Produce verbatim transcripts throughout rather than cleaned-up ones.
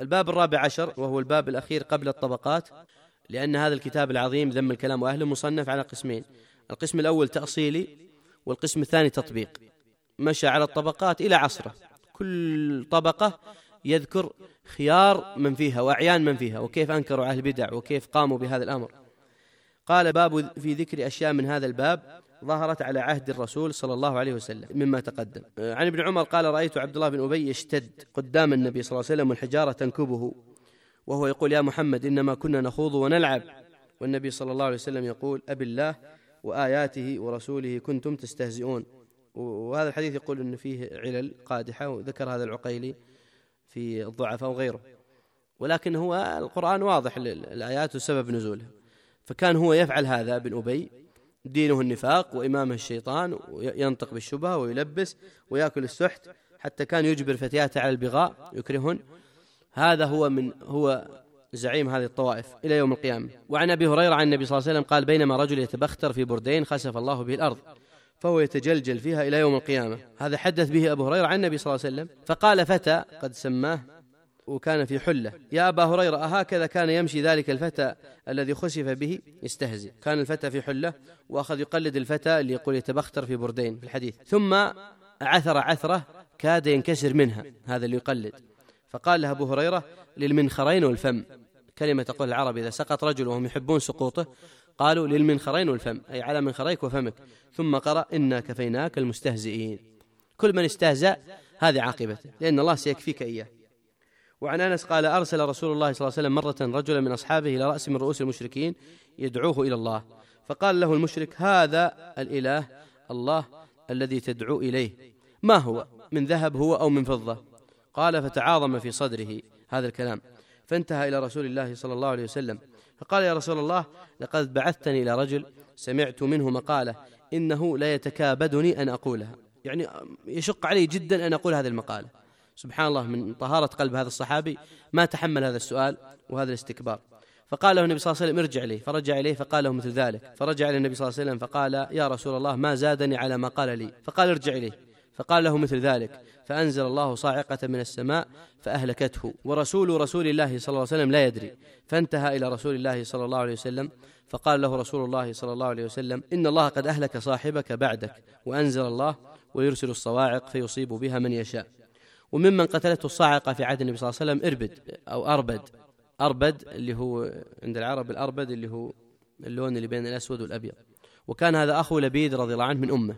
الباب الرابع عشر وهو الباب الأخير قبل الطبقات، لأن هذا الكتاب العظيم ذم الكلام وأهله مصنف على قسمين: القسم الأول تأصيلي، والقسم الثاني تطبيق. مشى على الطبقات إلى عصره، كل طبقة يذكر خيار من فيها وأعيان من فيها، وكيف أنكروا على البدع وكيف قاموا بهذا الأمر. قال: باب في ذكر أشياء من هذا الباب ظهرت على عهد الرسول صلى الله عليه وسلم مما تقدم. عن ابن عمر قال: رأيت عبد الله بن أبي يشتد قدام النبي صلى الله عليه وسلم والحجارة تنكبه، وهو يقول: يا محمد إنما كنا نخوض ونلعب، والنبي صلى الله عليه وسلم يقول: أبي الله وآياته ورسوله كنتم تستهزئون. وهذا الحديث يقول أن فيه علل قادحة، وذكر هذا العقيلي في الضعفاء وغيره، ولكن هو القرآن واضح الآيات وسبب نزولها. فكان هو يفعل هذا بن أبي، دينه النفاق وإمامه الشيطان، وينطق بالشبهة ويلبس ويأكل السحت، حتى كان يجبر فتياته على البغاء يكرهن. هذا هو من هو زعيم هذه الطوائف إلى يوم القيامة. وعن أبي هريرة عن النبي صلى الله عليه وسلم قال: بينما رجل يتبختر في بردين خسف الله به الأرض فهو يتجلجل فيها إلى يوم القيامة. هذا حدث به أبو هريرة عن النبي صلى الله عليه وسلم. فقال فتى قد سماه وكان في حلة: يا أبا هريرة، أهكذا كان يمشي ذلك الفتى الذي خسف به؟ يستهزئ. كان الفتى في حلة وأخذ يقلد الفتى اللي يقول يتبختر في بردين في الحديث، ثم عثر عثرة كاد ينكسر منها هذا اللي يقلد. فقال له أبو هريرة: للمنخرين والفم. كلمة تقول العرب إذا سقط رجل وهم يحبون سقوطه قالوا للمنخرين والفم، أي على منخريك وفمك. ثم قرأ: إنا كفيناك المستهزئين. كل من استهزأ هذه عاقبته، لأن الله سيكفيك إياه. وعن أنس قال: أرسل رسول الله صلى الله عليه وسلم مرة رجلا من أصحابه إلى رأس من رؤوس المشركين يدعوه إلى الله، فقال له المشرك: هذا الإله الله الذي تدعو إليه ما هو؟ من ذهب هو أو من فضة؟ قال: فتعاظم في صدره هذا الكلام، فانتهى إلى رسول الله صلى الله عليه وسلم فقال: يا رسول الله، لقد بعثتني إلى رجل سمعت منه مقالة إنه لا يتكابدني أن أقولها، يعني يشق علي جدا أن أقول هذه المقالة. سبحان الله، من طهارة قلب هذا الصحابي ما تحمل هذا السؤال وهذا الاستكبار. فقال له النبي صلى الله عليه وسلم: ارجع إليه. فرجع إليه فقال له مثل ذلك. فرجع إلى النبي صلى الله عليه وسلم فقال: يا رسول الله، ما زادني على ما قال لي. فقال: ارجع إليه. فقال له مثل ذلك، فأنزل الله صاعقة من السماء فأهلكته، ورسول رسول الله صلى الله عليه وسلم لا يدري. فانتهى إلى رسول الله صلى الله عليه وسلم فقال له رسول الله صلى الله عليه وسلم: إن الله قد أهلك صاحبك بعدك، وأنزل الله ويرسل الصواعق فيصيب بها من يشاء. وممن قتلته الصاعقة في عهد النبي صلى الله عليه وسلم إربد أو أربد. أربد اللي هو عند العرب الأربد اللي هو اللون اللي بين الأسود والأبيض، وكان هذا أخو لبيد رضي الله عنه من أمه،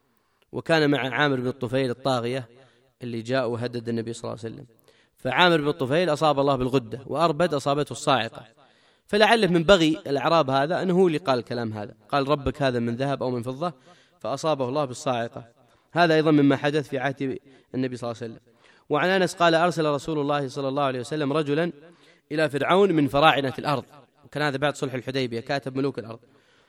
وكان مع عامر بن الطفيل الطاغية اللي جاء وهدد النبي صلى الله عليه وسلم. فعامر بن الطفيل أصاب الله بالغدة، وأربد أصابته الصاعقة. فلعله من بغي الأعراب هذا أنه هو اللي قال الكلام هذا، قال: ربك هذا من ذهب أو من فضة، فأصابه الله بالصاعقة. هذا أيضا مما حدث في عهد النبي صلى الله عليه وسلم. وعن أنس قال: أرسل رسول الله صلى الله عليه وسلم رجلا إلى فرعون من فراعنة الأرض، وكان هذا بعد صلح الحديبية، كاتب ملوك الأرض.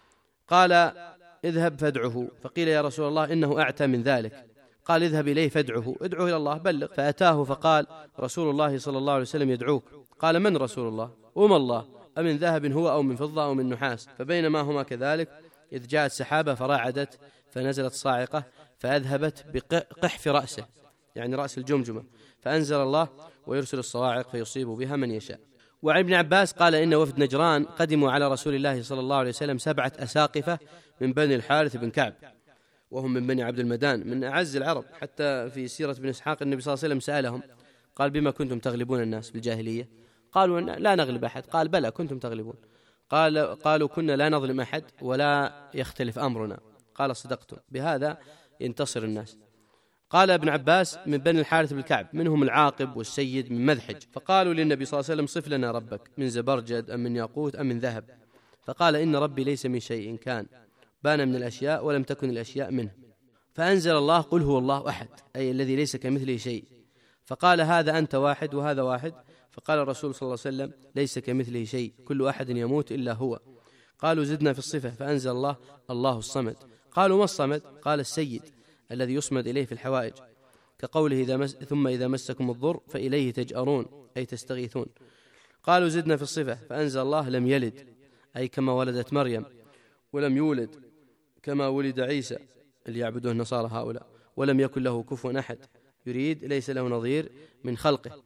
قال: اذهب فادعه. فقيل: يا رسول الله، إنه أعتى من ذلك. قال: اذهب إليه فادعه، ادعه إلى الله، بلغ. فأتاه فقال: رسول الله صلى الله عليه وسلم يدعوك. قال: من رسول الله؟ وما الله؟ أمن ذهب هو أو من فضة أو من نحاس؟ فبينما هما كذلك إذ جاءت سحابة فراعدت فنزلت صاعقة فأذهبت بقحف رأسه، يعني رأس الجمجمة، فأنزل الله ويرسل الصواعق فيصيب بها من يشاء. وعن ابن عباس قال: إن وفد نجران قدموا على رسول الله صلى الله عليه وسلم سبعة أساقفة من بني الحارث بن كعب، وهم من بني عبد المدان من أعز العرب. حتى في سيرة ابن إسحاق النبي صلى الله عليه وسلم سألهم قال: بما كنتم تغلبون الناس بالجاهلية؟ قالوا: لا نغلب أحد. قال: بلى كنتم تغلبون. قال قالوا: كنا لا نظلم أحد ولا يختلف أمرنا. قال: صدقتم، بهذا ينتصر الناس. قال ابن عباس: من بني الحارث بن كعب، منهم العاقب والسيد من مذحج. فقالوا للنبي صلى الله عليه وسلم: صف لنا ربك، من زبرجد أم من ياقوت أم من ذهب؟ فقال: إن ربي ليس من شيء كان، بان من الأشياء ولم تكن الأشياء منه. فأنزل الله: قل هو الله أحد، أي الذي ليس كمثله شيء. فقال: هذا أنت واحد وهذا واحد. فقال الرسول صلى الله عليه وسلم: ليس كمثله شيء، كل أحد يموت إلا هو. قالوا: زدنا في الصفة. فأنزل الله: الله الصمد. قالوا: ما الصمد؟ قال: السيد الذي يصمد إليه في الحوائج، كقوله: إذا مس ثم إذا مسكم الضر فإليه تجأرون، أي تستغيثون. قالوا: زدنا في الصفة. فأنزل الله: لم يلد، أي كما ولدت مريم، ولم يولد كما ولد عيسى اللي يعبدون النصارى هؤلاء، ولم يكن له كفوا أحد، يريد ليس له نظير من خلقه.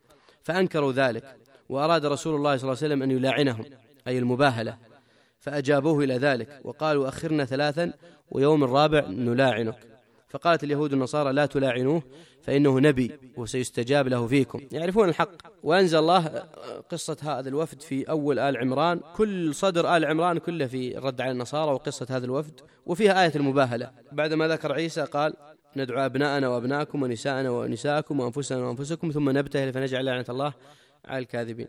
فأنكروا ذلك، وأراد رسول الله صلى الله عليه وسلم أن يلاعنهم، أي المباهلة، فأجابوه إلى ذلك وقالوا أخرنا ثلاثا ويوم الرابع نلاعنك. فقالت اليهود النصارى لا تلاعنوه فإنه نبي وسيستجاب له فيكم، يعرفون الحق. وأنزل الله قصة هذا الوفد في أول آل عمران، كل صدر آل عمران كله في الرد على النصارى وقصة هذا الوفد، وفيها آية المباهلة. بعدما ذكر عيسى قال ندعو أبناءنا وأبناءكم ونساءنا ونساءكم وأنفسنا وأنفسكم ثم نبتهل فنجعل لعنة الله على الكاذبين.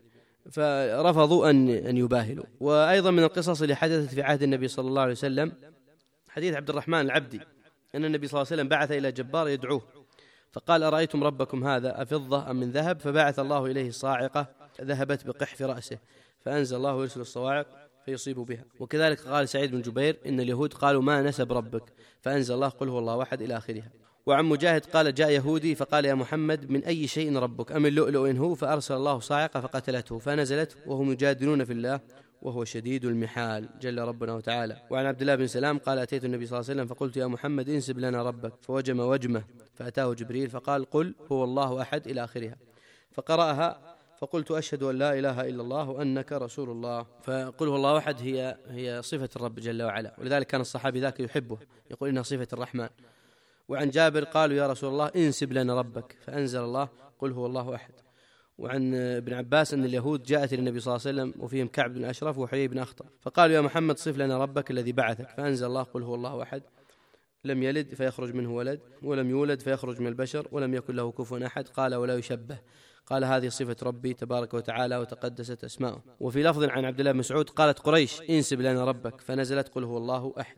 فرفضوا أن أن يباهلوا. وأيضا من القصص اللي حدثت في عهد النبي صلى الله عليه وسلم حديث عبد الرحمن العبدي أن النبي صلى الله عليه وسلم بعث إلى جبار يدعوه، فقال أرأيتم ربكم هذا أفضة أم من ذهب؟ فبعث الله إليه صاعقة ذهبت بقحف رأسه، فأنزل الله يرسل الصواعق فيصيب بها. وكذلك قال سعيد بن جبير إن اليهود قالوا ما نسب ربك، فأنزل الله قل هو الله أحد إلى آخرها. وعن مجاهد قال جاء يهودي فقال يا محمد من أي شيء ربك؟ أم اللؤلؤ إن هو؟ فأرسل الله صاعقة فقتلته، فنزلت وهم يجادلون في الله وهو شديد المحال جل ربنا وتعالى. وعن عبد الله بن سلام قال أتيت النبي صلى الله عليه وسلم فقلت يا محمد انسب لنا ربك، فوجم وجمه، فأتاه جبريل فقال قل هو الله أحد إلى آخرها، فقرأها فقلت أشهد أن لا إله إلا الله وأنك رسول الله. فقل هو الله أحد هي هي صفة الرب جل وعلا، ولذلك كان الصحابي ذاك يحبه يقول إنها صفة الرحمن. وعن جابر قالوا يا رسول الله انسب لنا ربك، فأنزل الله قل هو الله أحد. وعن ابن عباس أن اليهود جاءت للنبي صلى الله عليه وسلم وفيهم كعب بن أشرف وحيي بن أخطب، فقالوا يا محمد صف لنا ربك الذي بعثك، فأنزل الله قل هو الله أحد لم يلد فيخرج منه ولد ولم يولد فيخرج من البشر ولم يكن له كفوا أحد، قال ولا يشبه، قال هذه صفة ربي تبارك وتعالى وتقدست أسماؤه. وفي لفظ عن عبد الله بن مسعود قالت قريش انسب لنا ربك، فنزلت قل هو الله أحد.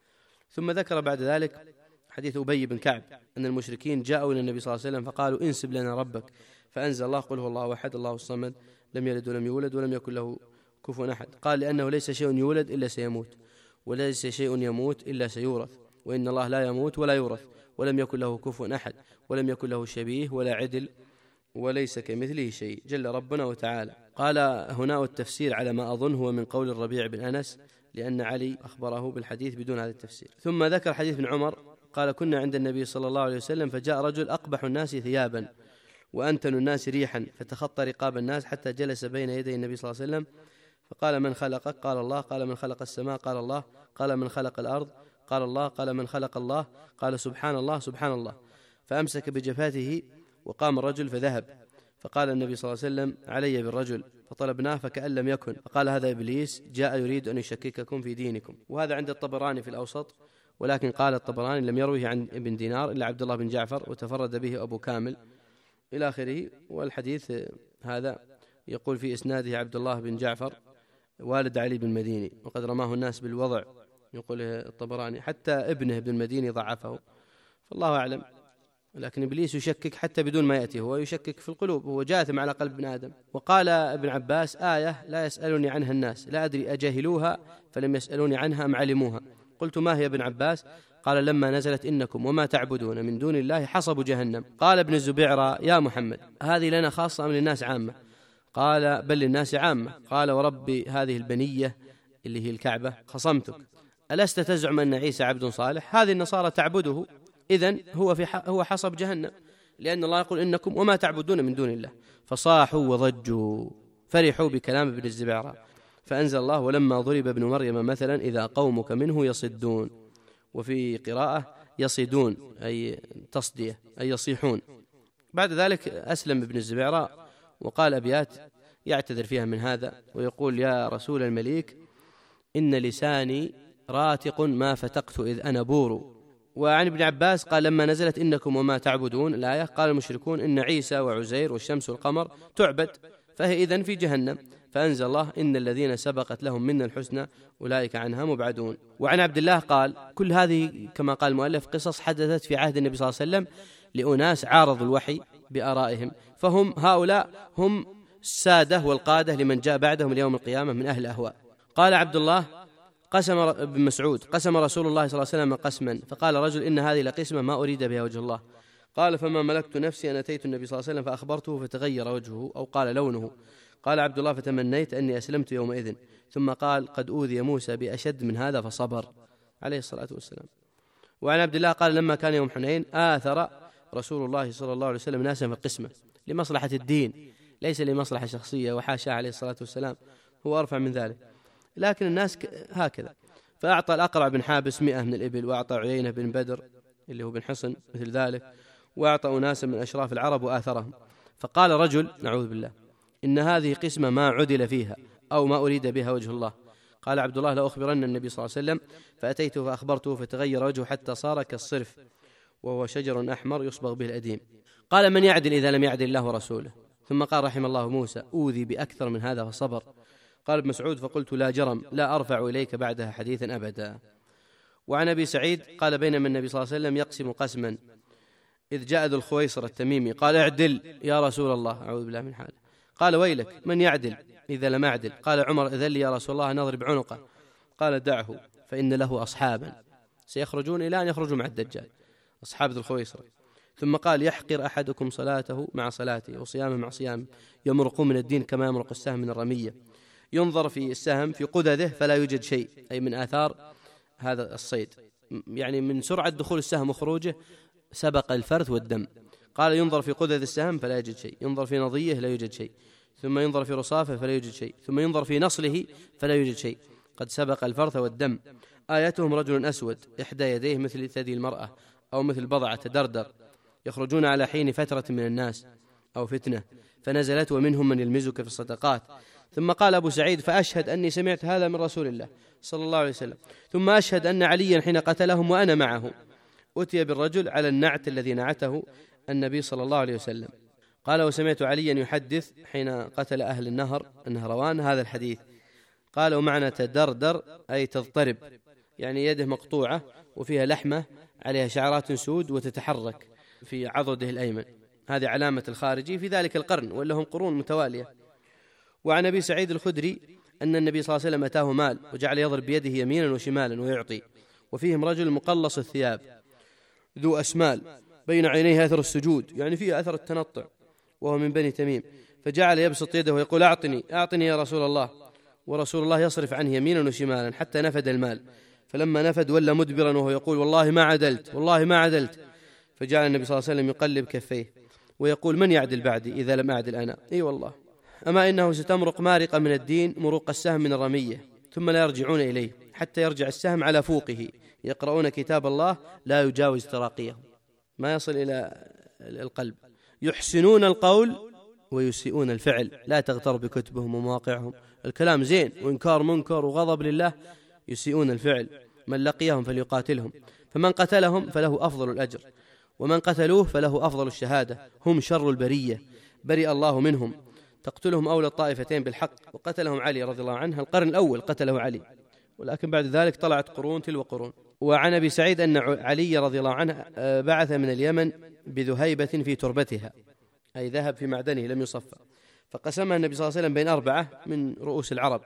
ثم ذكر بعد ذلك حديث أبي بن كعب أن المشركين جاءوا إلى النبي صلى الله عليه وسلم فقالوا انسب لنا ربك، فأنزل الله قل هو الله أحد الله الصمد لم يلد ولم يولد ولم يكن له كفوا أحد، قال لأنه ليس شيء يولد إلا سيموت، وليس شيء يموت إلا سيورث، وإن الله لا يموت ولا يورث، ولم يكن له كفوا أحد ولم يكن له شبيه ولا عدل وليس كمثله شيء جل ربنا وتعالى. قال هنا التفسير على ما أظن هو من قول الربيع بن أنس، لأن علي أخبره بالحديث بدون هذا التفسير. ثم ذكر حديث ابن عمر قال كنا عند النبي صلى الله عليه وسلم فجاء رجل أقبح الناس ثيابا وأنتن الناس ريحا، فتخطى رقاب الناس حتى جلس بين يدي النبي صلى الله عليه وسلم، فقال من خلقك؟ قال الله. قال من خلق السماء؟ قال الله. قال من خلق الأرض؟ قال الله. قال من خلق الله؟ قال سبحان الله سبحان الله. فأمسك بجفاته وقام الرجل فذهب، فقال النبي صلى الله عليه وسلم علي بالرجل، فطلبناه فكأن لم يكن، فقال هذا إبليس جاء يريد أن يشكككم في دينكم. وهذا عند الطبراني في الأوسط، ولكن قال الطبراني لم يروه عن ابن دينار إلا عبد الله بن جعفر وتفرد به أبو كامل إلى آخره. والحديث هذا يقول في إسناده عبد الله بن جعفر والد علي بن المديني، وقد رماه الناس بالوضع يقول الطبراني، حتى ابنه ابن المديني ضعفه، فالله أعلم. لكن إبليس يشكك حتى بدون ما يأتي، هو يشكك في القلوب، هو جاثم على قلب ابن آدم. وقال ابن عباس آية لا يسألني عنها الناس، لا أدري أجهلوها فلم يسألوني عنها أم علموها؟ قلت ما هي ابن عباس؟ قال لما نزلت إنكم وما تعبدون من دون الله حصب جهنم. قال ابن الزبيعرة يا محمد هذه لنا خاصة أم للناس عامة؟ قال بل للناس عامة. قال وربي هذه البنية اللي هي الكعبة خصمتك، ألست تزعم أن عيسى عبد صالح؟ هذه النصارى تعبده، إذن هو في هو حصب جهنم، لأن الله يقول إنكم وما تعبدون من دون الله. فصاحوا وضجوا فرحوا بكلام ابن الزبيعرة، فأنزل الله ولما ضرب ابن مريم مثلا إذا قومك منه يصدون، وفي قراءة يصدون أي تصدية أي يصيحون. بعد ذلك أسلم ابن الزبيعرة وقال أبيات يعتذر فيها من هذا، ويقول يا رسول المليك إن لساني راتق ما فتقت إذ أنا بور. وعن ابن عباس قال لما نزلت إنكم وما تعبدون الآية قال المشركون إن عيسى وعزير والشمس والقمر تعبد، فهي إذن في جهنم، فأنزل الله إن الذين سبقت لهم منا الحسنى أولئك عنها مبعدون. وعن عبد الله قال كل هذه كما قال المؤلف قصص حدثت في عهد النبي صلى الله عليه وسلم لأناس عارضوا الوحي بآرائهم، فهم هؤلاء هم السادة والقادة لمن جاء بعدهم اليوم القيامة من أهل الأهواء. قال عبد الله قسم ابن مسعود قسم رسول الله صلى الله عليه وسلم قسما، فقال رجل إن هذه لقسمة ما أريد بها وجه الله. قال فما ملكت نفسي أن أتيت النبي صلى الله عليه وسلم فأخبرته فتغير وجهه أو قال لونه. قال عبد الله فتمنيت أني أسلمت يومئذ، ثم قال قد أوذي موسى بأشد من هذا فصبر عليه الصلاة والسلام. وعن عبد الله قال لما كان يوم حنين آثر رسول الله صلى الله عليه وسلم ناسا في القسمة لمصلحة الدين، ليس لمصلحة شخصية وحاشا عليه الصلاة والسلام، هو أرفع من ذلك، لكن الناس هكذا. فأعطى الأقرع بن حابس مئة من الإبل، وأعطى عيينة بن بدر اللي هو بن حصن مثل ذلك، وأعطى أناسا من أشراف العرب وآثرهم. فقال رجل نعوذ بالله إن هذه قسمة ما عدل فيها أو ما أريد بها وجه الله. قال عبد الله لا أخبرن النبي صلى الله عليه وسلم، فأتيته فأخبرته فتغير وجهه حتى صار كالصرف، وهو شجر أحمر يصبغ به الأديم. قال من يعدل إذا لم يعدل الله ورسوله؟ ثم قال رحم الله موسى أوذي بأكثر من هذا فصبر. قال ابن مسعود فقلت لا جرم لا أرفع إليك بعدها حديثا أبدا. وعن أبي سعيد قال بينما النبي صلى الله عليه وسلم يقسم قسما إذ جاء ذو الخويصر التميمي قال اعدل يا رسول الله، أعوذ بالله من حاله. قال ويلك من يعدل إذا لم أعدل؟ قال عمر إذن لي يا رسول الله نضرب عنقه. قال دعه فإن له أصحابا سيخرجون إلى أن يخرجوا مع الدجال، أصحاب ذو الخويصر. ثم قال يحقر أحدكم صلاته مع صلاته وصيامه مع صيامه، يمرق من الدين كما يمرق السهم من الرمية. ينظر في السهم في قدده فلا يوجد شيء، أي من آثار هذا الصيد، يعني من سرعة دخول السهم وخروجه سبق الفرث والدم. قال ينظر في قدد السهم فلا يجد شيء، ينظر في نضيه لا يوجد شيء، ثم ينظر في رصافه فلا يوجد شيء، ثم ينظر في نصله فلا يوجد شيء، قد سبق الفرث والدم. آيتهم رجل أسود إحدى يديه مثل ثدي المرأة أو مثل بضعة تدردر، يخرجون على حين فترة من الناس أو فتنة، فنزلت ومنهم من يلمزك في الصدقات. ثم قال أبو سعيد فأشهد أني سمعت هذا من رسول الله صلى الله عليه وسلم، ثم أشهد أن عليا حين قتلهم وأنا معه أتي بالرجل على النعت الذي نعته النبي صلى الله عليه وسلم. قال وسمعت عليا يحدث حين قتل أهل النهر النهروان هذا الحديث. قال ومعنى تدردر أي تضطرب، يعني يده مقطوعة وفيها لحمة عليها شعرات سود وتتحرك في عضده الأيمن، هذه علامة الخارجي في ذلك القرن ولهم قرون متوالية. وعن أبي سعيد الخدري أن النبي صلى الله عليه وسلم أتاه مال وجعل يضرب بيده يمينا وشمالا ويعطي، وفيهم رجل مقلص الثياب ذو أسمال بين عينيه أثر السجود، يعني فيه أثر التنطع، وهو من بني تميم، فجعل يبسط يده ويقول أعطني أعطني يا رسول الله، ورسول الله يصرف عنه يمينا وشمالا حتى نفد المال. فلما نفد ولى مدبرا وهو يقول والله ما عدلت والله ما عدلت. فجعل النبي صلى الله عليه وسلم يقلب كفيه ويقول من يعدل بعدي إذا لم أعدل أنا؟ إي والله. أما إنه ستمرق مارقة من الدين مروق السهم من الرمية، ثم لا يرجعون إليه حتى يرجع السهم على فوقه، يقرؤون كتاب الله لا يجاوز تراقيه، ما يصل إلى القلب، يحسنون القول ويسيئون الفعل، لا تغتر بكتبهم ومواقعهم، الكلام زين وإنكار منكر وغضب لله، يسيئون الفعل. من لقيهم فليقاتلهم، فمن قتلهم فله أفضل الأجر، ومن قتلوه فله أفضل الشهادة، هم شر البرية برئ الله منهم. تقتلهم أولى الطائفتين بالحق، وقتلهم علي رضي الله عنه، القرن الأول قتله علي، ولكن بعد ذلك طلعت قرون تلو قرون. وعن أبي سعيد أن علي رضي الله عنه بعث من اليمن بذهيبة في تربتها، أي ذهب في معدنه لم يصفى، فقسمها النبي صلى الله عليه وسلم بين أربعة من رؤوس العرب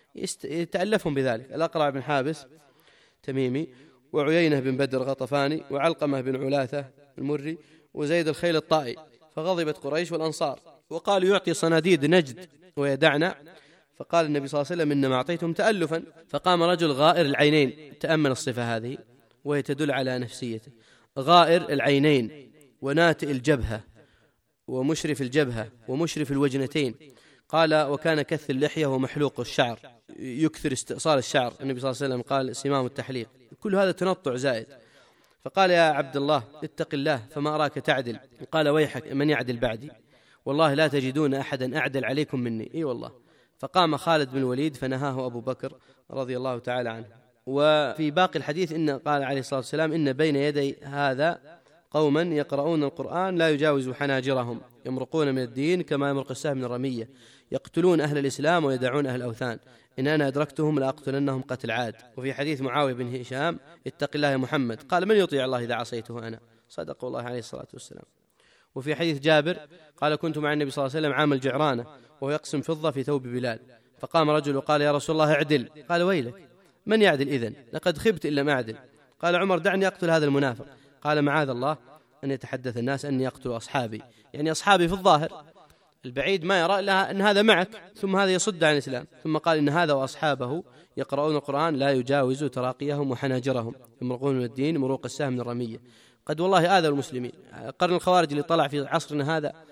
يتألفهم بذلك، الأقرع بن حابس تميمي، وعيينة بن بدر غطفاني، وعلقمة بن علاثة المري، وزيد الخيل الطائي. فغضبت قريش والأنصار وقالوا يعطي صناديد نجد ويدعنا، فقال النبي صلى الله عليه وسلم إنما أعطيتهم تألفا. فقام رجل غائر العينين، تأمل الصفة هذه وهي تدل على نفسيته، غائر العينين وناتئ الجبهة ومشرف الجبهة ومشرف الوجنتين، قال وكان كث اللحية ومحلوق الشعر، يكثر استئصال الشعر، النبي صلى الله عليه وسلم قال سمام التحليق، كل هذا تنطع زائد. فقال يا عبد الله اتق الله فما أراك تعدل. قال ويحك من يعدل بعدي؟ والله لا تجدون أحدا أعدل عليكم مني. إي والله. فقام خالد بن الوليد فنهاه أبو بكر رضي الله تعالى عنه. وفي باقي الحديث إن قال عليه الصلاة والسلام إن بين يدي هذا قوما يقرؤون القرآن لا يجاوز حناجرهم، يمرقون من الدين كما يمرق السهم من الرمية، يقتلون أهل الإسلام ويدعون أهل الأوثان، إن أنا أدركتهم لأقتلنهم قتل عاد. وفي حديث معاوية بن هشام اتق الله يا محمد، قال من يطيع الله إذا عصيته أنا؟ صدق الله عليه الصلاة والسلام. وفي حديث جابر قال كنت مع النبي صلى الله عليه وسلم عام الجعرانة وهو يقسم فضة في ثوب بلال، فقام رجل وقال يا رسول الله اعدل. قال ويلك من يعدل إذن؟ لقد خبت إلا ما أعدل. قال عمر دعني أقتل هذا المنافق. قال معاذ الله أن يتحدث الناس أني أقتل أصحابي، يعني أصحابي في الظاهر، البعيد ما يرى إلا أن هذا معك، ثم هذا يصد عن الإسلام. ثم قال إن هذا وأصحابه يقرؤون القرآن لا يجاوز تراقيهم وحناجرهم، يمرقون من الدين مروق السهم من الرمية. قد والله آذوا المسلمين. قرن الخوارج اللي طلع في عصرنا هذا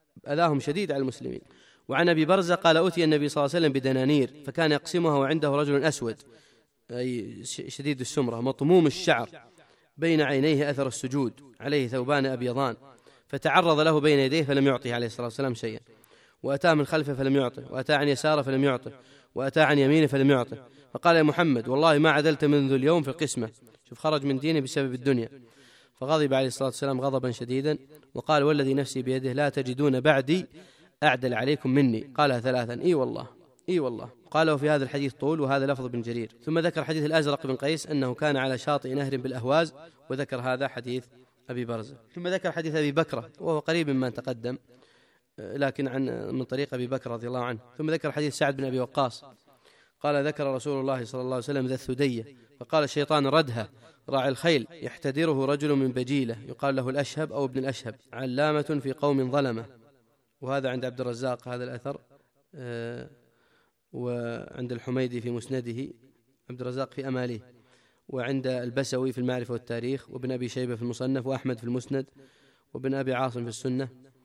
أذاهم شديد على المسلمين. وعن أبي برزة قال أتي النبي صلى الله عليه وسلم بدنانير فكان يقسمها وعنده رجل أسود أي شديد السمرة مطموم الشعر بين عينيه أثر السجود عليه ثوبان أبيضان، فتعرض له بين يديه فلم يعطه عليه الصلاة والسلام شيئا، وأتاه من خلفه فلم يعطه، وأتاه عن يساره فلم يعطه، وأتاه عن يمينه فلم يعطه، فقال يا محمد والله ما عدلت منذ اليوم في القسمة. شوف خرج من دينه بسبب الدنيا. فغضب عليه الصلاة والسلام غضبا شديدا وقال والذي نفسي بيده لا تجدون بعدي أعدل عليكم مني. قالها ثلاثا إي والله إي والله. قال وفي هذا الحديث طول، وهذا لفظ بن جرير. ثم ذكر حديث الأزرق بن قيس أنه كان على شاطئ نهر بالأهواز، وذكر هذا حديث أبي برزة. ثم ذكر حديث أبي بكرة وهو قريب مما تقدم لكن عن من طريق أبي بكر رضي الله عنه. ثم ذكر حديث سعد بن أبي وقاص قال ذكر رسول الله صلى الله عليه وسلم ذا الثدية فقال الشيطان ردها راعي الخيل يحتدره رجل من بجيلة يقال له الأشهب أو ابن الأشهب علامة في قوم ظلمة. وهذا عند عبد الرزاق هذا الأثر، آه وعند الحميدي في مسنده، عبد الرزاق في أماليه، وعند البسوي في المعرفة والتاريخ، وابن أبي شيبة في المصنف، وأحمد في المسند، وابن أبي عاصم في السنة.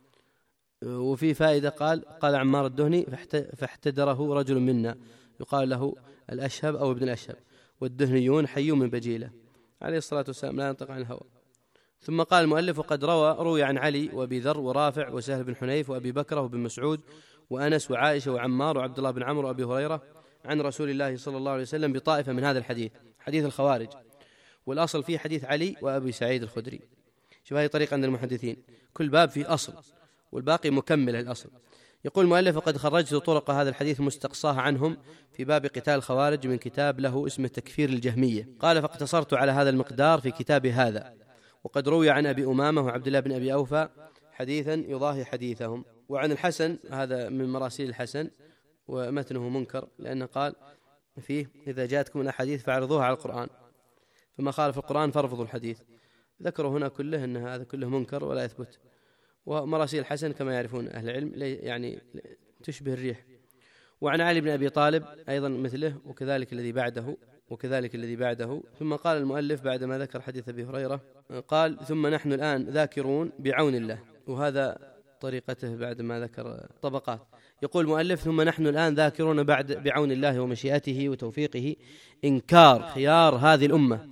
وفي فائدة قال قال عمار الدهني فاحتدره رجل منا يقال له الأشهب أو ابن الأشهب، والدهنيون حي من بجيلة عليه الصلاة والسلام لا ينطق عن الهوى. ثم قال المؤلف وقد روى روي عن علي وأبي ذر ورافع وسهل بن حنيف وأبي بكر وابن مسعود وأنس وعائشة وعمار وعبد الله بن عمرو وأبي هريرة عن رسول الله صلى الله عليه وسلم بطائفة من هذا الحديث، حديث الخوارج، والأصل فيه حديث علي وأبي سعيد الخدري. شوف هذه طريقة عند المحدثين، كل باب فيه أصل والباقي مكمل الأصل. يقول المؤلف وقد خرجت طرق هذا الحديث مستقصاها عنهم في باب قتال الخوارج من كتاب له اسمه تكفير الجهمية. قال فاقتصرت على هذا المقدار في كتاب هذا. وقد روي عن أبي أمامة وعبد الله بن أبي أوفى حديثا يضاهي حديثهم. وعن الحسن، هذا من مراسيل الحسن ومتنه منكر لأنه قال فيه إذا جاءتكم الأحاديث فاعرضوها على القرآن، فما خالف القرآن فارفضوا الحديث. ذكروا هنا كله أن هذا كله منكر ولا يثبت. ومراسيل الحسن كما يعرفون أهل العلم يعني تشبه الريح. وعن علي بن أبي طالب أيضا مثله، وكذلك الذي بعده وكذلك الذي بعده. ثم قال المؤلف بعدما ذكر حديث أبي هريرة قال ثم نحن الآن ذاكرون بعون الله، وهذا طريقته بعدما ذكر طبقات. يقول المؤلف ثم نحن الآن ذاكرون بعد بعون الله ومشيئته وتوفيقه إنكار خيار هذه الأمة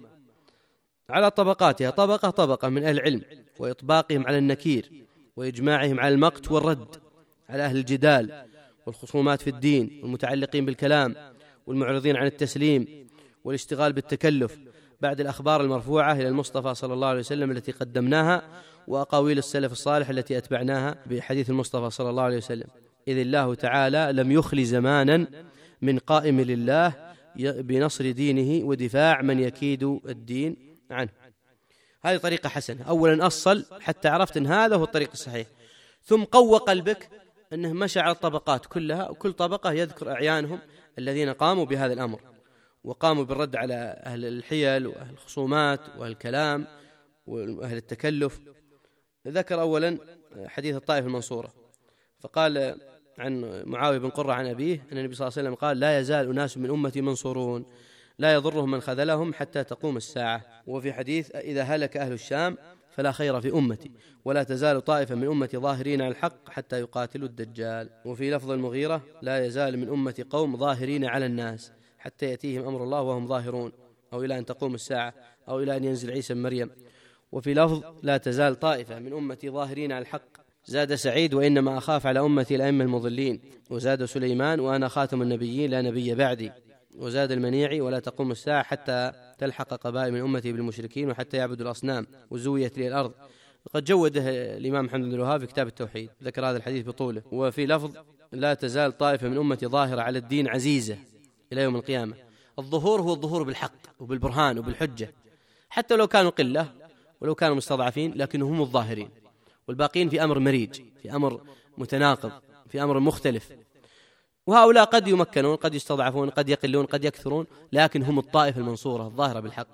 على طبقاتها طبقة طبقة من أهل العلم، وإطباقهم على النكير، وإجماعهم على المقت والرد على أهل الجدال والخصومات في الدين والمتعلقين بالكلام والمعرضين عن التسليم والاشتغال بالتكلف بعد الأخبار المرفوعة إلى المصطفى صلى الله عليه وسلم التي قدمناها، وأقاويل السلف الصالح التي أتبعناها بحديث المصطفى صلى الله عليه وسلم، إذ الله تعالى لم يخل زمانا من قائم لله بنصر دينه ودفاع من يكيد الدين عنه. هذه طريقة حسنة. أولا أصل حتى عرفت أن هذا هو الطريق الصحيح، ثم قوى قلبك أنه مشى على الطبقات كلها، وكل طبقة يذكر أعيانهم الذين قاموا بهذا الأمر وقاموا بالرد على أهل الحيل وأهل الخصومات وأهل الكلام وأهل التكلف. ذكر أولا حديث الطائفة المنصورة، فقال عن معاوية بن قرة عن أبيه أن النبي صلى الله عليه وسلم قال لا يزال أناس من أمتي منصورون لا يضرهم من خذلهم حتى تقوم الساعة. وفي حديث إذا هلك أهل الشام فلا خير في أمتي ولا تزال طائفة من أمتي ظاهرين على الحق حتى يقاتلوا الدجال. وفي لفظ المغيرة لا يزال من أمتي قوم ظاهرين على الناس حتى يأتيهم أمر الله وهم ظاهرون، أو إلى أن تقوم الساعة، أو إلى أن ينزل عيسى بن مريم. وفي لفظ لا تزال طائفة من أمتي ظاهرين على الحق. زاد سعيد وإنما أخاف على أمتي الأئمة المضلين. وزاد سليمان وأنا خاتم النبيين لا نبي بعدي. وزاد المنيعي ولا تقوم الساعة حتى تلحق قبائل من أمتي بالمشركين وحتى يعبدوا الأصنام وزويت لي الأرض. وقد جوده الإمام محمد بن الوهاب في كتاب التوحيد، ذكر هذا الحديث بطوله. وفي لفظ لا تزال طائفة من أمتي ظاهرة على الدين عزيزة إلى يوم القيامة. الظهور هو الظهور بالحق وبالبرهان وبالحجة، حتى لو كانوا قلة ولو كانوا مستضعفين لكنهم هم الظاهرين، والباقين في أمر مريج، في أمر متناقض، في أمر مختلف. وهؤلاء قد يمكنون قد يستضعفون قد يقلون قد يكثرون، لكن هم الطائفة المنصورة الظاهرة بالحق.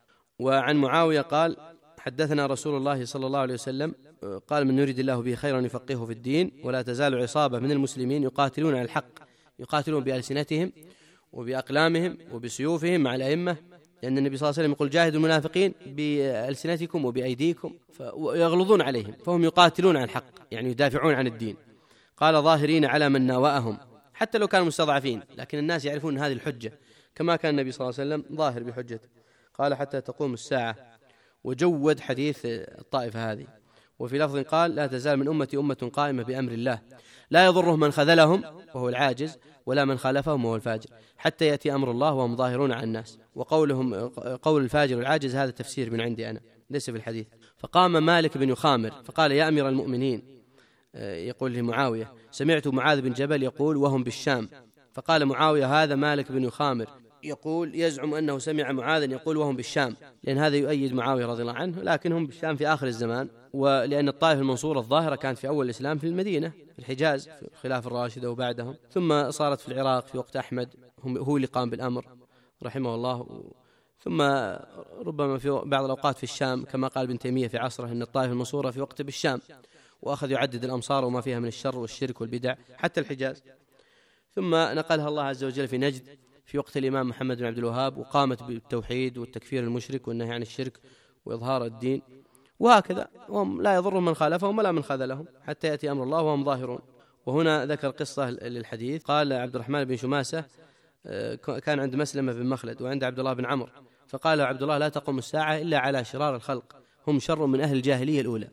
وعن معاوية قال حدثنا رسول الله صلى الله عليه وسلم قال من يريد الله به خيرا يفقهه في الدين. ولا تزال عصابة من المسلمين يقاتلون على الحق، يقاتلون بألسنتهم وبأقلامهم وبسيوفهم مع الأئمة لأن النبي صلى الله عليه وسلم يقول جاهدوا المنافقين بألسنتكم وبأيديكم، ويغلظون عليهم، فهم يقاتلون عن الحق، يعني يدافعون عن الدين. قال ظاهرين على من ناوأهم، حتى لو كانوا مستضعفين، لكن الناس يعرفون هذه الحجة، كما كان النبي صلى الله عليه وسلم ظاهر بحجته. قال حتى تقوم الساعة، وجود حديث الطائفة هذه. وفي لفظ قال لا تزال من أمتي أمة قائمة بأمر الله لا يضرهم من خذلهم وهو العاجز، ولا من خالفهم وهو الفاجر، حتى يأتي أمر الله وهم ظاهرون على الناس. وقولهم قول الفاجر والعاجز هذا تفسير من عندي أنا، ليس في الحديث. فقام مالك بن يخامر فقال يا أمير المؤمنين، يقول لمعاوية سمعت معاذ بن جبل يقول وهم بالشام. فقال معاوية هذا مالك بن يخامر يقول يزعم أنه سمع معاذ يقول وهم بالشام، لأن هذا يؤيد معاوية رضي الله عنه، لكن هم بالشام في آخر الزمان، ولأن الطائفة المنصورة الظاهرة كانت في أول الإسلام في المدينة في الحجاز في الخلافة الراشدة وبعدهم، ثم صارت في العراق في وقت أحمد، هو اللي قام بالأمر رحمه الله، ثم ربما في بعض الأوقات في الشام، كما قال ابن تيمية في عصره أن الطائفة المنصورة في وقت بالشام، وأخذ يعدد الأمصار وما فيها من الشر والشرك والبدع حتى الحجاز. ثم نقلها الله عز وجل في نجد في وقت الإمام محمد بن عبد الوهاب، وقامت بالتوحيد والتكفير المشرك والنهي عن الشرك وإظهار الدين، وهكذا وهم لا يضرهم من خالفهم ولا من خذلهم حتى يأتي أمر الله وهم ظاهرون. وهنا ذكر قصة للحديث. قال عبد الرحمن بن شماسة كان عند مسلمة بن مخلد وعند عبد الله بن عمرو، فقال عبد الله لا تقوم الساعة إلا على شرار الخلق، هم شر من أهل الجاهلية الأولى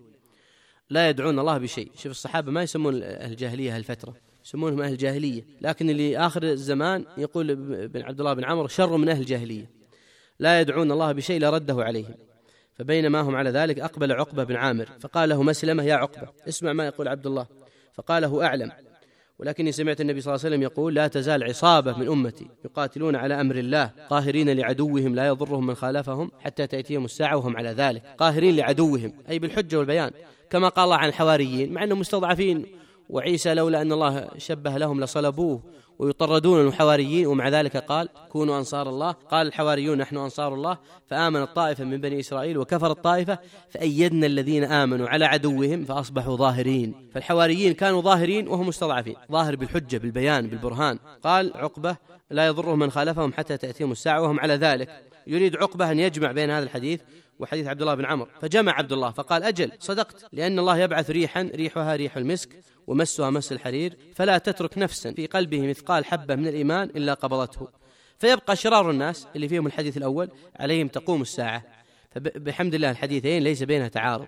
لا يدعون الله بشيء. شوف الصحابة ما يسمون أهل الجاهلية هالفترة، يسمونهم أهل الجاهلية، لكن اللي آخر الزمان يقول بن عبد الله بن عمرو شر من أهل الجاهلية لا يدعون الله بشيء لرده عليهم. فبينما هم على ذلك أقبل عقبة بن عامر فقال له مسلمة يا عقبة اسمع ما يقول عبد الله، فقال هو أعلم، ولكني سمعت النبي صلى الله عليه وسلم يقول لا تزال عصابة من أمتي يقاتلون على أمر الله قاهرين لعدوهم لا يضرهم من خالفهم حتى تأتيهم الساعة وهم على ذلك. قاهرين لعدوهم أي بالحجة والبيان، كما قال الله عن الحواريين مع أنهم مستضعفين، وعيسى لولا أن الله شبه لهم لصلبوه ويطردون الحواريين، ومع ذلك قال كونوا أنصار الله. قال الحواريون نحن أنصار الله، فآمن الطائفة من بني إسرائيل وكفر الطائفة فأيدنا الذين آمنوا على عدوهم فأصبحوا ظاهرين. فالحواريين كانوا ظاهرين وهم مستضعفين، ظاهر بالحجة بالبيان بالبرهان. قال عقبة لا يضرهم من خالفهم حتى تأتيهم الساعة وهم على ذلك. يريد عقبة أن يجمع بين هذا الحديث وحديث عبد الله بن عمرو، فجمع عبد الله فقال أجل صدقت، لأن الله يبعث ريحا ريحها ريح المسك ومسها مس الحرير، فلا تترك نفسا في قلبه مثقال حبة من الإيمان إلا قبضته، فيبقى شرار الناس اللي فيهم الحديث الأول عليهم تقوم الساعة. فبحمد الله الحديثين ليس بينها تعارض،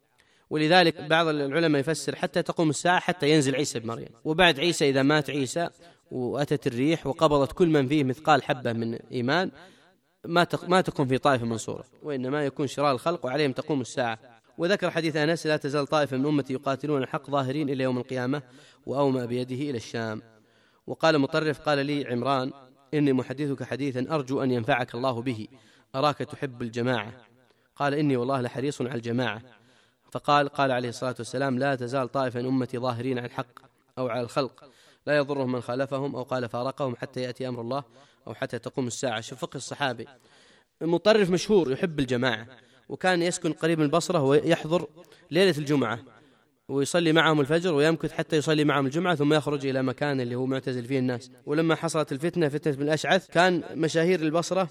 ولذلك بعض العلماء يفسر حتى تقوم الساعة حتى ينزل عيسى بن مريم، وبعد عيسى إذا مات عيسى وأتت الريح وقبضت كل من فيه مثقال حبة من إيمان ما ما تكون في طائفة منصورة، وإنما يكون شرار الخلق وعليهم تقوم الساعة. وذكر حديث أنس لا تزال طائفة من أمتي يقاتلون الحق ظاهرين إلى يوم القيامة، وأومأ بيده إلى الشام. وقال مطرف قال لي عمران إني محدثك حديثا أرجو أن ينفعك الله به، أراك تحب الجماعة. قال إني والله لحريص على الجماعة. فقال قال عليه الصلاة والسلام لا تزال طائفة من أمتي ظاهرين على الحق أو على الخلق لا يضرهم من خالفهم، أو قال فارقهم حتى يأتي أمر الله أو حتى تقوم الساعة. شوف فقه الصحابي. مطرف مشهور يحب الجماعة، وكان يسكن قريب من البصرة ويحضر ليلة الجمعة ويصلي معهم الفجر ويمكث حتى يصلي معهم الجمعة ثم يخرج إلى مكان اللي هو معتزل فيه الناس. ولما حصلت الفتنة فتنة بن الأشعث كان مشاهير البصرة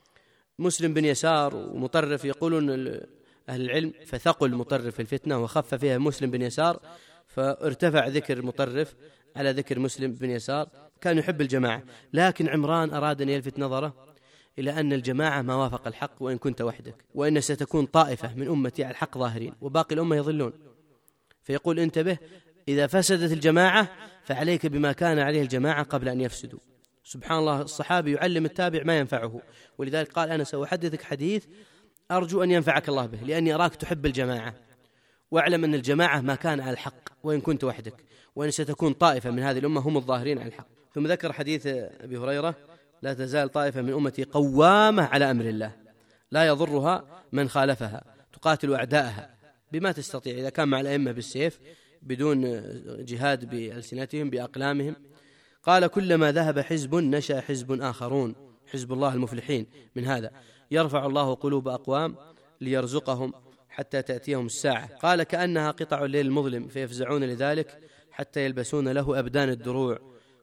مسلم بن يسار ومطرف يقولون أهل العلم فثقل مطرف في الفتنة وخف فيها مسلم بن يسار، فارتفع ذكر مطرف على ذكر مسلم بن يسار. كان يحب الجماعة، لكن عمران أراد أن يلفت نظره إلى أن الجماعة ما وافق الحق وإن كنت وحدك، وإن ستكون طائفة من أمتي على الحق ظاهرين وباقي الأمة يضلون. فيقول انتبه إذا فسدت الجماعة فعليك بما كان عليه الجماعة قبل أن يفسدوا. سبحان الله، الصحابي يعلم التابع ما ينفعه، ولذلك قال أنا سأحدثك حديث أرجو أن ينفعك الله به، لأني أراك تحب الجماعة، واعلم أن الجماعة ما كان على الحق وإن كنت وحدك، وإن ستكون طائفة من هذه الأمة هم الظاهرين على الحق. ثم ذكر حديث أبي هريرة لا تزال طائفة من أمتي قوامة على أمر الله لا يضرها من خالفها تقاتل أعداءها بما تستطيع، إذا كان مع الأئمة بالسيف بدون جهاد بألسنتهم بأقلامهم. قال كلما ذهب حزب نشأ حزب آخرون، حزب الله المفلحين من هذا يرفع الله قلوب أقوام ليرزقهم حتى تأتيهم الساعة. قال كأنها قطع الليل المظلم فيفزعون لذلك حتى يلبسون له أبدان الدروع.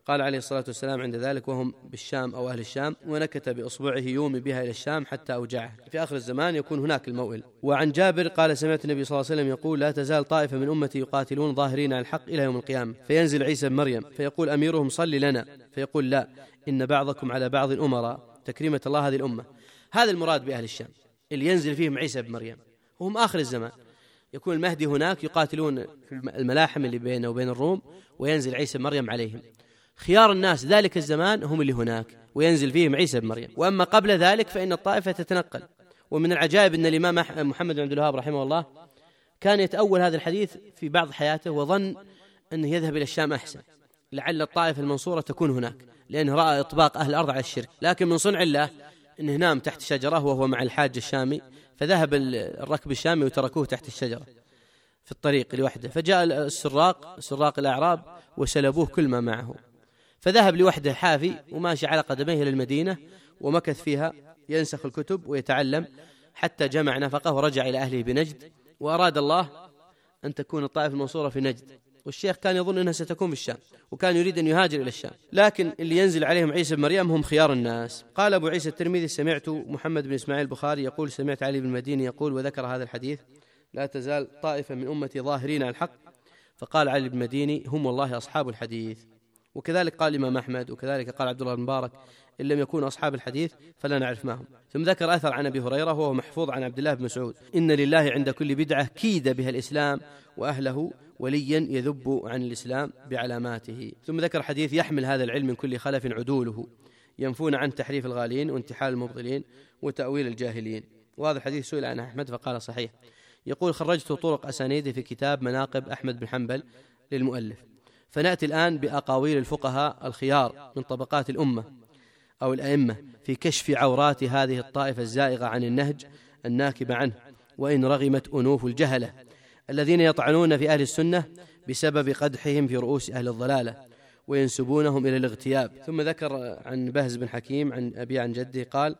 قال عليه الصلاة والسلام عند ذلك وهم بالشام أو أهل الشام، ونكت بإصبعه يومي بها إلى الشام حتى أوجعه. في آخر الزمان يكون هناك الموئل. وعن جابر قال سمعت النبي صلى الله عليه وسلم يقول لا تزال طائفة من أمتي يقاتلون ظاهرين على الحق إلى يوم القيامة، فينزل عيسى بن مريم فيقول أميرهم صل لنا، فيقول لا إن بعضكم على بعض أمراء تكريمة الله هذه الأمة. هذا المراد بأهل الشام اللي ينزل فيهم عيسى بن مريم، وهم آخر الزمان. يكون المهدي هناك يقاتلون في الملاحم اللي بينه وبين الروم، وينزل عيسى بن مريم عليهم. خيار الناس ذلك الزمان هم اللي هناك، وينزل فيهم عيسى بن مريم. وأما قبل ذلك فإن الطائفة تتنقل. ومن العجائب أن الإمام محمد بن عبد الوهاب رحمه الله كان يتأول هذا الحديث في بعض حياته، وظن أنه يذهب إلى الشام أحسن، لعل الطائفة المنصورة تكون هناك، لأنه رأى إطباق أهل الأرض على الشرك. لكن من صنع الله أنه نام تحت شجرة وهو مع الحاج الشامي، فذهب الركب الشامي وتركوه تحت الشجرة في الطريق لوحده، فجاء السراق سراق الأعراب وسلبوه كل ما معه، فذهب لوحده حافي وماشي على قدميه للمدينة، ومكث فيها ينسخ الكتب ويتعلم حتى جمع نفقه ورجع إلى أهله بنجد. وأراد الله أن تكون الطائفة المنصورة في نجد، والشيخ كان يظن أنها ستكون في الشام، وكان يريد أن يهاجر إلى الشام، لكن اللي ينزل عليهم عيسى بن مريم هم خيار الناس. قال أبو عيسى الترمذي سمعت محمد بن إسماعيل البخاري يقول سمعت علي بن المديني يقول، وذكر هذا الحديث لا تزال طائفة من أمتي ظاهرين على الحق، فقال علي بن المديني هم والله أصحاب الحديث. وكذلك قال الإمام أحمد، وكذلك قال عبد الله بن مبارك إن لم يكونوا أصحاب الحديث فلا نعرف ما هم. ثم ذكر أثر عن أبي هريرة وهو محفوظ عن عبد الله بن مسعود إن لله عند كل بدعة كيد بها الإسلام وأهله وليا يذب عن الإسلام بعلاماته. ثم ذكر حديث يحمل هذا العلم من كل خلف عدوله ينفون عن تحريف الغالين وانتحال المبطلين وتأويل الجاهلين. وهذا الحديث سئل عن أحمد فقال صحيح. يقول خرجت طرق أسانيده في كتاب مناقب أحمد بن حنبل للمؤلف. فنأتي الآن بأقاويل الفقهاء الخيار من طبقات الأمة أو الأئمة في كشف عورات هذه الطائفة الزائغة عن النهج الناكب عنه، وإن رغمت أنوف الجهلة الذين يطعنون في أهل السنة بسبب قدحهم في رؤوس أهل الضلالة وينسبونهم إلى الاغتياب. ثم ذكر عن بهز بن حكيم عن أبي عن جده قال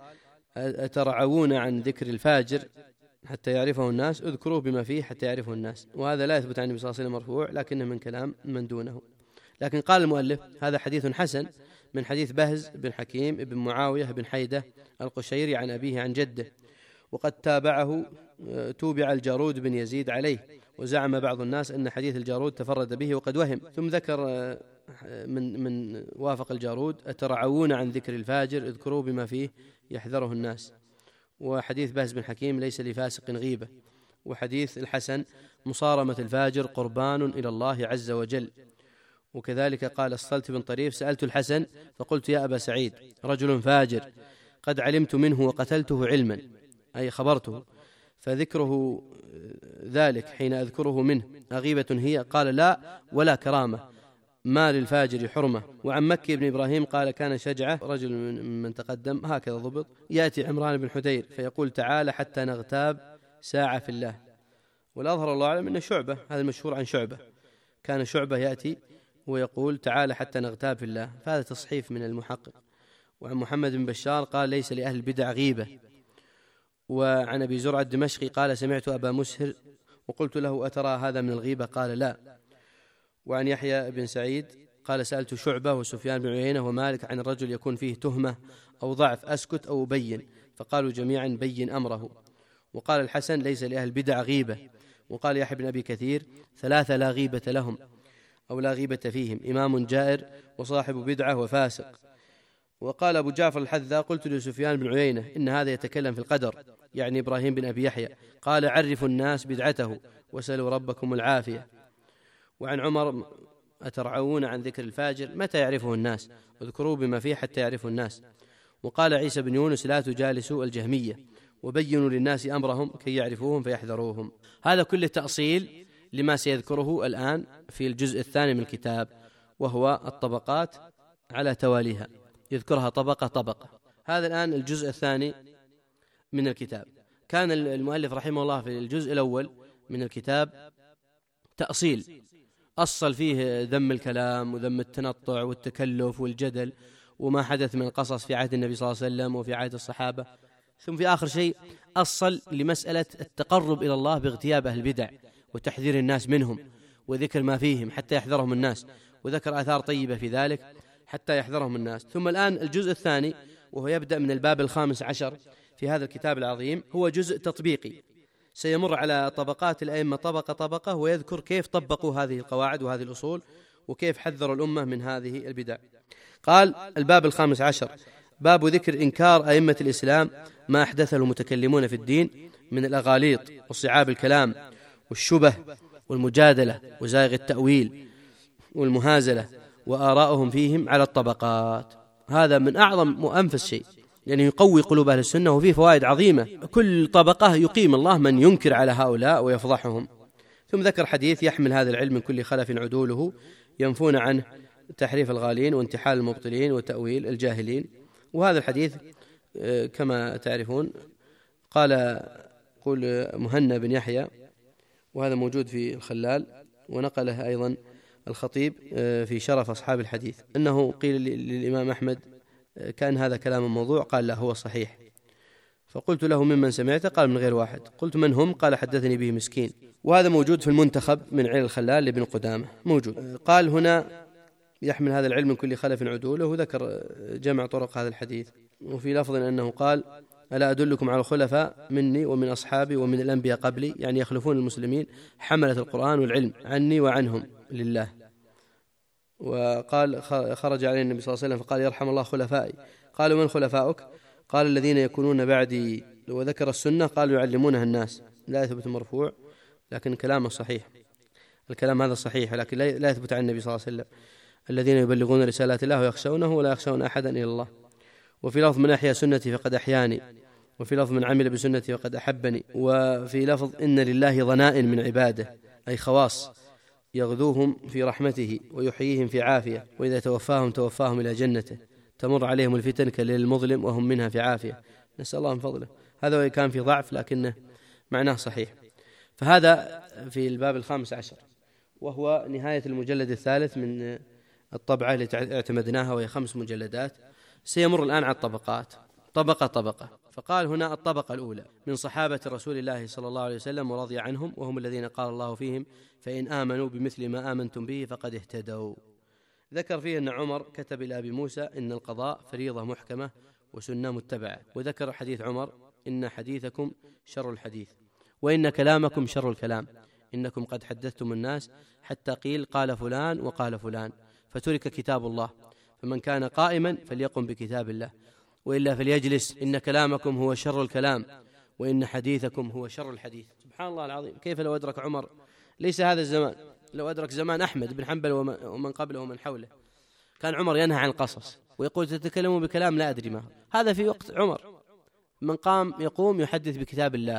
أترعون عن ذكر الفاجر حتى يعرفه الناس، اذكروه بما فيه حتى يعرفه الناس. وهذا لا يثبت عن النبي صلى الله عليه وسلم مرفوع، لكنه من كلام من دونه. لكن قال المؤلف هذا حديث حسن من حديث بهز بن حكيم بن معاوية بن حيدة القشيري عن أبيه عن جده، وقد تابعه توبع الجارود بن يزيد عليه، وزعم بعض الناس أن حديث الجارود تفرد به وقد وهم. ثم ذكر من من وافق الجارود أترعون عن ذكر الفاجر اذكروا بما فيه يحذره الناس. وحديث بهز بن حكيم ليس لفاسق غيبة. وحديث الحسن مصارمة الفاجر قربان إلى الله عز وجل. وكذلك قال الصلت بن طريف سألت الحسن فقلت يا أبا سعيد رجل فاجر قد علمت منه وقتلته علما، أي خبرته، فذكره ذلك حين أذكره منه أغيبة هي؟ قال لا ولا كرامة، ما للفاجر حرمة. وعن مكي بن إبراهيم قال كان شجعة رجل من تقدم هكذا ضبط يأتي عمران بن حدير فيقول تعالى حتى نغتاب ساعة في الله. والأظهر الله أعلم أن شعبة، هذا المشهور عن شعبة، كان شعبة يأتي ويقول تعالى حتى نغتاب في الله، فهذا تصحيف من المحقق. وعن محمد بن بشار قال ليس لأهل البدع غيبة. وعن أبي زرعة الدمشقي قال سمعت أبا مسهر وقلت له أترى هذا من الغيبة؟ قال لا. وعن يحيى بن سعيد قال سألت شعبة وسفيان بن عيينة ومالك عن الرجل يكون فيه تهمة أو ضعف أسكت أو أبين، فقالوا جميعا بين أمره. وقال الحسن ليس لأهل البدع غيبة. وقال يحيى بن أبي كثير ثلاثة لا غيبة لهم أو لا غيبة فيهم، إمام جائر وصاحب بدعة وفاسق. وقال أبو جعفر الحذا قلت لسفيان بن عيينة إن هذا يتكلم في القدر، يعني إبراهيم بن أبي يحيى، قال عرفوا الناس بدعته وسألوا ربكم العافية. وعن عمر أترعون عن ذكر الفاجر متى يعرفه الناس؟ واذكروا بما فيه حتى يعرفوا الناس. وقال عيسى بن يونس لا تجالسوا الجهمية وبينوا للناس أمرهم كي يعرفوهم فيحذروهم. هذا كل تأصيل لما سيذكره الآن في الجزء الثاني من الكتاب، وهو الطبقات على تواليها، يذكرها طبقة طبقة. هذا الآن الجزء الثاني من الكتاب. كان المؤلف رحمه الله في الجزء الأول من الكتاب تأصيل، أصل فيه ذم الكلام وذم التنطع والتكلف والجدل وما حدث من قصص في عهد النبي صلى الله عليه وسلم وفي عهد الصحابة. ثم في آخر شيء أصل لمسألة التقرب إلى الله باغتياب أهل البدع وتحذير الناس منهم وذكر ما فيهم حتى يحذرهم الناس، وذكر آثار طيبة في ذلك حتى يحذرهم الناس. ثم الآن الجزء الثاني وهو يبدأ من الباب الخامس عشر في هذا الكتاب العظيم، هو جزء تطبيقي سيمر على طبقات الأئمة طبقة طبقة، ويذكر كيف طبقوا هذه القواعد وهذه الأصول وكيف حذروا الأمة من هذه البدع. قال الباب الخامس عشر: باب ذكر إنكار أئمة الإسلام ما أحدثه المتكلمون في الدين من الأغاليط وصعاب الكلام والشبه والمجادلة وزائغ التأويل والمهازلة وآراؤهم فيهم على الطبقات. هذا من أعظم وأنفس شيء، يعني يقوي قلوب أهل السنة وفيه فوائد عظيمة. كل طبقة يقيم الله من ينكر على هؤلاء ويفضحهم. ثم ذكر حديث يحمل هذا العلم من كل خلف عدوله ينفون عنه تحريف الغالين وانتحال المبطلين وتأويل الجاهلين. وهذا الحديث كما تعرفون قال قول مهنا بن يحيى، وهذا موجود في الخلال، ونقله أيضا الخطيب في شرف أصحاب الحديث، أنه قيل للإمام أحمد كان هذا كلام موضوع، قال لا هو صحيح. فقلت له ممن سمعته؟ قال من غير واحد. قلت من هم؟ قال حدثني به مسكين. وهذا موجود في المنتخب من علل الخلال لابن قدامة موجود. قال هنا يحمل هذا العلم من كل خلف عدوله، وذكر جمع طرق هذا الحديث. وفي لفظ أنه قال ألا أدلكم على الخلفاء مني ومن أصحابي ومن الأنبياء قبلي، يعني يخلفون المسلمين حملة القرآن والعلم عني وعنهم لله. وقال خرج عليه النبي صلى الله عليه وسلم فقال يرحم الله خلفائي. قالوا من خلفاؤك؟ قال الذين يكونون بعدي. وذكر السنة قالوا يعلمونها الناس. لا يثبت مرفوع لكن كلامه صحيح، الكلام هذا صحيح لكن لا يثبت عن النبي صلى الله عليه وسلم. الذين يبلغون رسالات الله ويخشونه ولا يخشون أحدا إلا الله. وفي لفظ من أحيا سنتي فقد أحياني. وفي لفظ من عمل بسنتي فقد أحبني. وفي لفظ إن لله ظنائن من عباده، أي خواص يغذوهم في رحمته ويحييهم في عافية، وإذا توفاهم توفاهم إلى جنته، تمر عليهم الفتن كالليل المظلم وهم منها في عافية، نسأل الله من فضله. هذا كان في ضعف لكنه معناه صحيح. فهذا في الباب الخامس عشر، وهو نهاية المجلد الثالث من الطبعة التي اعتمدناها وهي خمس مجلدات. سيمر الآن على الطبقات طبقة طبقة. فقال هنا الطبقة الأولى من صحابة رسول الله صلى الله عليه وسلم ورضي عنهم، وهم الذين قال الله فيهم فإن آمنوا بمثل ما آمنتم به فقد اهتدوا. ذكر فيه أن عمر كتب إلى أبي موسى إن القضاء فريضة محكمة وسنة متبعة. وذكر حديث عمر إن حديثكم شر الحديث وإن كلامكم شر الكلام، إنكم قد حدثتم الناس حتى قيل قال فلان وقال فلان، فترك كتاب الله، فمن كان قائما فليقم بكتاب الله وإلا فليجلس، إن كلامكم هو شر الكلام وإن حديثكم هو شر الحديث. سبحان الله العظيم، كيف لو أدرك عمر ليس هذا الزمان، لو أدرك زمان أحمد بن حنبل ومن قبله ومن حوله، كان عمر ينهى عن القصص ويقول تتكلموا بكلام لا أدري ما. هذا في وقت عمر، من قام يقوم يحدث بكتاب الله.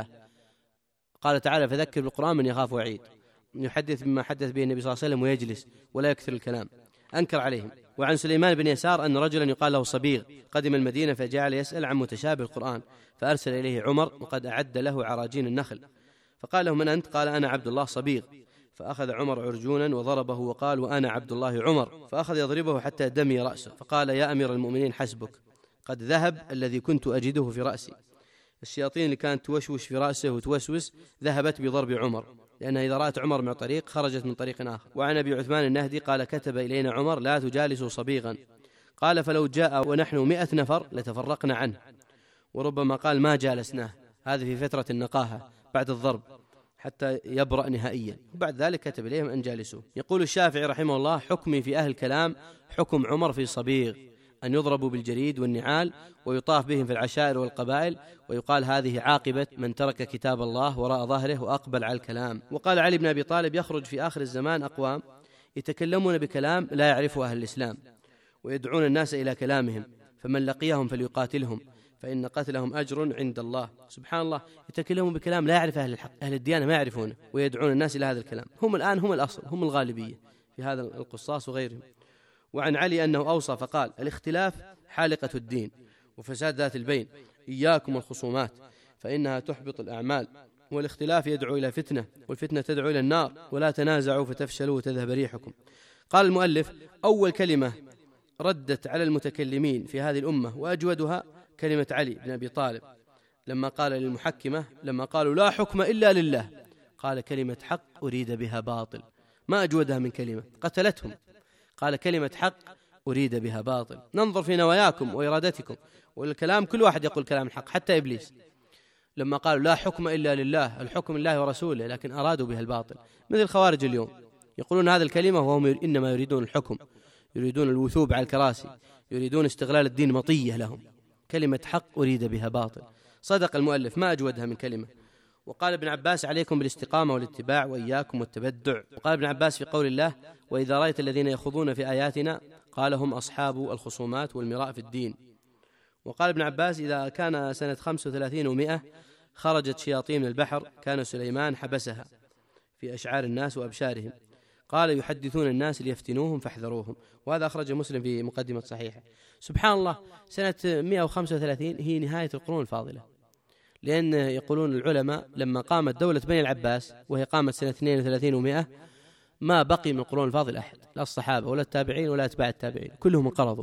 قال تعالى فذكر بالقرآن من يخاف وعيد، يحدث بما حدث به النبي صلى الله عليه وسلم ويجلس ولا يكثر الكلام. أنكر عليهم. وعن سليمان بن يسار أن رجلا يقال له صبيغ قدم المدينة فجعل يسأل عن متشابه القرآن، فأرسل إليه عمر وقد أعد له عراجين النخل، فقال له من أنت؟ قال أنا عبد الله صبيغ. فأخذ عمر عرجونا وضربه وقال وأنا عبد الله عمر، فأخذ يضربه حتى دمي رأسه، فقال يا أمير المؤمنين حسبك، قد ذهب الذي كنت أجده في رأسي. الشياطين اللي كانت توشوش في رأسه وتوسوس ذهبت بضرب عمر، لأنها إذا رأت عمر من طريق خرجت من طريق آخر. وعن أبي عثمان النهدي قال كتب إلينا عمر لا تجالسوا صبيغا، قال فلو جاء ونحن مئة نفر لتفرقنا عنه، وربما قال ما جالسناه، هذا في فترة النقاهة بعد الضرب حتى يبرأ نهائيا، وبعد ذلك كتب إليهم أن جالسوا. يقول الشافعي رحمه الله حكمي في أهل الكلام حكم عمر في صبيغ، أن يضربوا بالجريد والنعال ويطاف بهم في العشائر والقبائل، ويقال هذه عاقبة من ترك كتاب الله وراء ظهره وأقبل على الكلام. وقال علي بن أبي طالب يخرج في آخر الزمان أقوام يتكلمون بكلام لا يعرفه أهل الإسلام ويدعون الناس إلى كلامهم، فمن لقيهم فليقاتلهم فإن قتلهم أجر عند الله. سبحان الله، يتكلمون بكلام لا يعرف أهل الحق، أهل الديانة ما يعرفونه، ويدعون الناس إلى هذا الكلام. هم الآن هم الأصل، هم الغالبية في هذا القصاص وغيرهم. وعن علي أنه أوصى فقال الاختلاف حالقة الدين وفساد ذات البين، إياكم الخصومات فإنها تحبط الأعمال، والاختلاف يدعو إلى فتنة والفتنة تدعو إلى النار، ولا تنازعوا فتفشلوا وتذهب ريحكم. قال المؤلف أول كلمة ردت على المتكلمين في هذه الأمة وأجودها كلمة علي بن أبي طالب لما قال للمحكمة لما قالوا لا حكم إلا لله، قال كلمة حق أريد بها باطل، ما أجودها من كلمة قتلتهم. قال كلمة حق أريد بها باطل. ننظر في نواياكم وإرادتكم، والكلام كل واحد يقول كلام الحق، حتى إبليس لما قالوا لا حكم إلا لله، الحكم لله ورسوله، لكن أرادوا بها الباطل. مثل الخوارج اليوم يقولون هذه الكلمة وهم إنما يريدون الحكم، يريدون الوثوب على الكراسي، يريدون استغلال الدين مطية لهم. كلمة حق أريد بها باطل. صدق المؤلف ما أجودها من كلمة. وقال ابن عباس عليكم بالاستقامة والاتباع وإياكم والتبدع. وقال ابن عباس في قول الله وإذا رأيت الذين يخوضون في آياتنا قال هم أصحاب الخصومات والمراء في الدين. وقال ابن عباس إذا كان سنة خمس وثلاثين ومئة خرجت شياطين من البحر كان سليمان حبسها في أشعار الناس وأبشارهم، قال يحدثون الناس ليفتنوهم فاحذروهم. وهذا أخرج مسلم في مقدمة صحيحة. سبحان الله، سنة مئة وخمسة وثلاثين هي نهاية القرون الفاضلة، لأن يقولون العلماء لما قامت دولة بني العباس وهي قامت سنة اثنين وثلاثين ومئة ما بقي من القرون الفاضلة أحد، لا الصحابة ولا التابعين ولا أتباع التابعين، كلهم انقرضوا.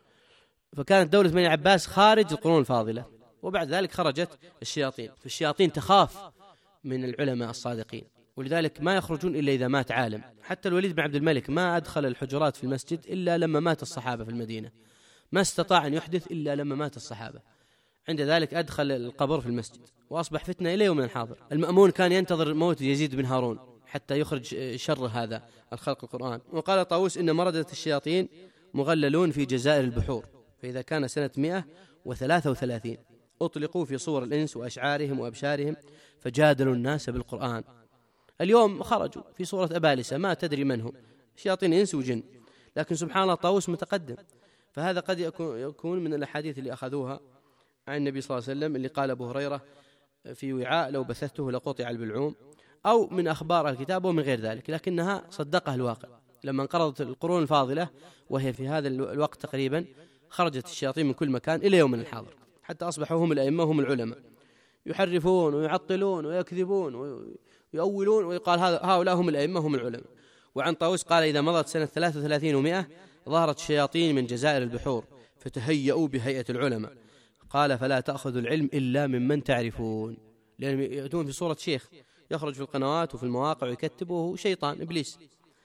فكانت دولة بني العباس خارج القرون الفاضلة، وبعد ذلك خرجت الشياطين. فالشياطين تخاف من العلماء الصادقين، ولذلك ما يخرجون إلا إذا مات عالم. حتى الوليد بن عبد الملك ما أدخل الحجرات في المسجد إلا لما مات الصحابة في المدينة، ما استطاع أن يحدث إلا لما مات الصحابة. عند ذلك أدخل القبر في المسجد، وأصبح فتنة إلى يومنا الحاضر. المأمون كان ينتظر موت يزيد بن هارون حتى يخرج شر هذا الخلق القرآن. وقال طاووس إن مردة الشياطين مغللون في جزائر البحور، فإذا كان سنة مئة وثلاثة وثلاثين أطلقوا في صور الإنس وأشعارهم وأبشارهم فجادلوا الناس بالقرآن. اليوم خرجوا في صورة أبالسة ما تدري من هم، شياطين إنس وجن، لكن سبحان الله طاووس متقدم. فهذا قد يكون من الأحاديث اللي أخذوها عن النبي صلى الله عليه وسلم، اللي قال أبو هريرة في وعاء لو بثثته لقطع البلعوم، أو من أخبار الكتاب ومن غير ذلك، لكنها صدقها الواقع. لما انقرضت القرون الفاضلة وهي في هذا الوقت تقريبا خرجت الشياطين من كل مكان إلى يومنا الحاضر، حتى أصبحوا هم الأئمة وهم العلماء، يحرفون ويعطلون ويكذبون ويؤولون ويقال هؤلاء هم الأئمة هم العلماء. وعن طاووس قال إذا مضت سنة ثلاثة وثلاثين ومئة ظهرت الشياطين من جزائر البحور فتهيئوا بهيئة العلماء، قال فلا تأخذوا العلم إلا ممن تعرفون، لأنهم يأتون في صورة شيخ يخرج في القنوات وفي المواقع ويكتبه شيطان إبليس.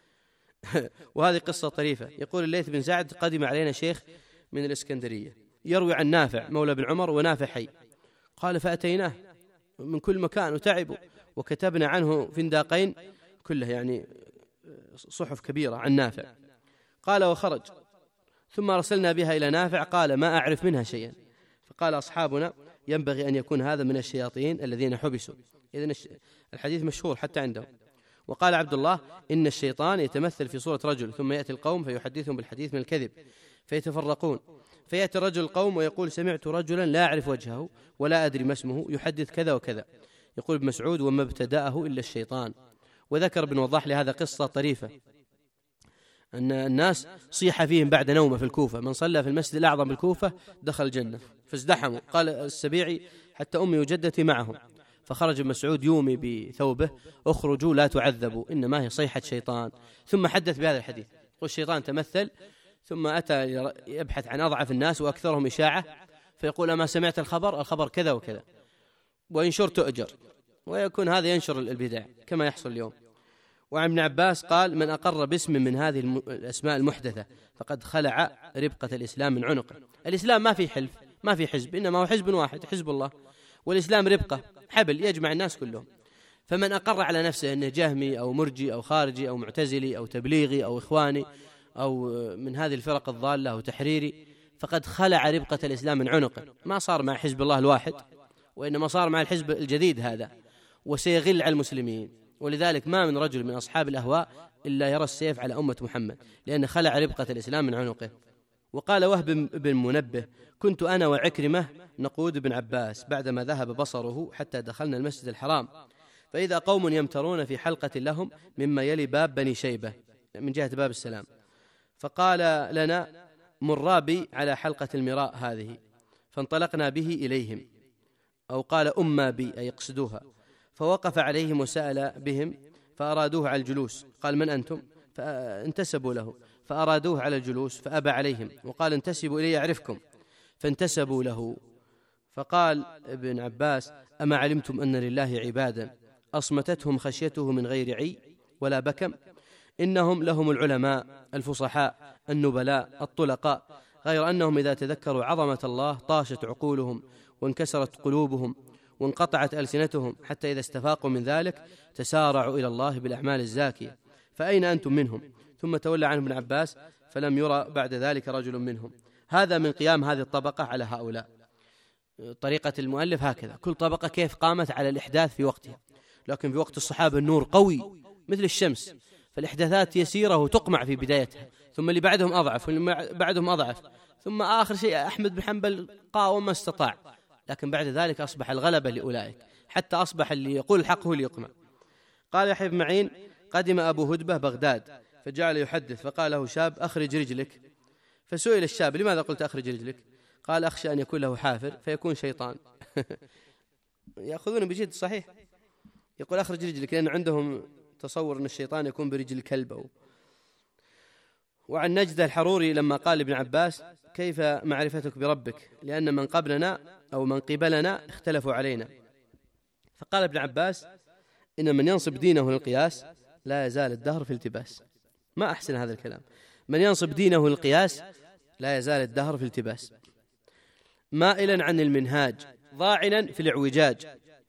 وهذه قصة طريفة. يقول الليث بن سعد قدم علينا شيخ من الإسكندرية يروي عن نافع مولى بن عمر ونافع حي، قال فأتيناه من كل مكان وتعبوا، وكتبنا عنه فنداقين كله يعني صحف كبيرة عن نافع. قال وخرج ثم أرسلنا بها إلى نافع قال ما أعرف منها شيئا، فقال أصحابنا ينبغي أن يكون هذا من الشياطين الذين حبسوا. إذن الحديث مشهور حتى عندهم. وقال عبد الله إن الشيطان يتمثل في صورة رجل ثم يأتي القوم فيحدثهم بالحديث من الكذب فيتفرقون، فيأتي رجل القوم ويقول سمعت رجلا لا أعرف وجهه ولا أدري ما اسمه يحدث كذا وكذا. يقول ابن مسعود وما ابتدأه إلا الشيطان. وذكر ابن وضاح لهذا قصة طريفة أن الناس صيح فيهم بعد نومه في الكوفة، من صلى في المسجد الأعظم بالكوفة دخل الجنة، فازدحموا. قال السبيعي حتى أمي وجدتي معهم، فخرج ابن مسعود يومي بثوبه اخرجوا لا تعذبوا إنما هي صيحة شيطان، ثم حدث بهذا الحديث. والشيطان تمثل ثم أتى يبحث عن أضعف الناس وأكثرهم إشاعة فيقول أما سمعت الخبر الخبر كذا وكذا وينشر تؤجر، ويكون هذا ينشر البدع كما يحصل اليوم. وعن ابن عباس قال من أقر باسم من هذه الأسماء المحدثة فقد خلع ربقة الإسلام من عنقه. الإسلام ما في حلف ما في حزب، إنما هو حزب واحد حزب الله، والإسلام ربقة حبل يجمع الناس كلهم. فمن أقر على نفسه أنه جهمي أو مرجي أو خارجي أو معتزلي أو تبليغي أو إخواني أو من هذه الفرق الضالة أو تحريري فقد خلع ربقة الإسلام من عنقه، ما صار مع حزب الله الواحد وإنما صار مع الحزب الجديد هذا، وسيغل على المسلمين. ولذلك ما من رجل من أصحاب الأهواء إلا يرى السيف على أمة محمد، لأن خلع ربقة الإسلام من عنقه. وقال وهب بن منبه كنت أنا وعكرمة نقود بن عباس بعدما ذهب بصره حتى دخلنا المسجد الحرام، فإذا قوم يمترون في حلقة لهم مما يلي باب بني شيبة من جهة باب السلام، فقال لنا مرابي على حلقة المراء هذه، فانطلقنا به إليهم، أو قال أما بي أي يقصدوها، فوقف عليهم وسأل بهم فأرادوه على الجلوس، قال من أنتم؟ فانتسبوا له، فأرادوه على الجلوس فأبى عليهم وقال انتسبوا إلي أعرفكم، فانتسبوا له. فقال ابن عباس أما علمتم أن لله عبادا أصمتتهم خشيته من غير عي ولا بكم، إنهم لهم العلماء الفصحاء النبلاء الطلقاء، غير أنهم إذا تذكروا عظمة الله طاشت عقولهم وانكسرت قلوبهم وانقطعت ألسنتهم، حتى إذا استفاقوا من ذلك تسارعوا إلى الله بالأعمال الزاكية. فأين أنتم منهم؟ ثم تولى عنه ابن عباس فلم يرى بعد ذلك رجل منهم. هذا من قيام هذه الطبقة على هؤلاء. طريقة المؤلف هكذا، كل طبقة كيف قامت على الإحداث في وقتها. لكن في وقت الصحابة النور قوي مثل الشمس، فالإحداثات يسيرة وتقمع في بدايتها، ثم اللي بعدهم أضعف واللي بعدهم أضعف، ثم آخر شيء أحمد بن حنبل قاوم ما استطاع، لكن بعد ذلك أصبح الغلبة لأولئك، حتى أصبح اللي يقول الحق هو اللي يقمع. قال يحيى بن معين: قدم أبو هدبة بغداد فجعل يحدث، فقال له شاب: أخرج رجلك. فسئل الشاب: لماذا قلت أخرج رجلك؟ قال: أخشى أن يكون له حافر فيكون شيطان. يأخذون بجد صحيح، يقول أخرج رجلك لأن عندهم تصور أن الشيطان يكون برجل الكلب. أو وعن نجدة الحروري لما قال ابن عباس: كيف معرفتك بربك؟ لأن من قبلنا أو من قبلنا اختلفوا علينا. فقال ابن عباس: إن من ينصب دينه للقياس لا يزال الدهر في التباس. ما أحسن هذا الكلام، من ينصب دينه للقياس لا يزال الدهر في التباس. مائلا عن المنهاج ضاعنا في الاعوجاج،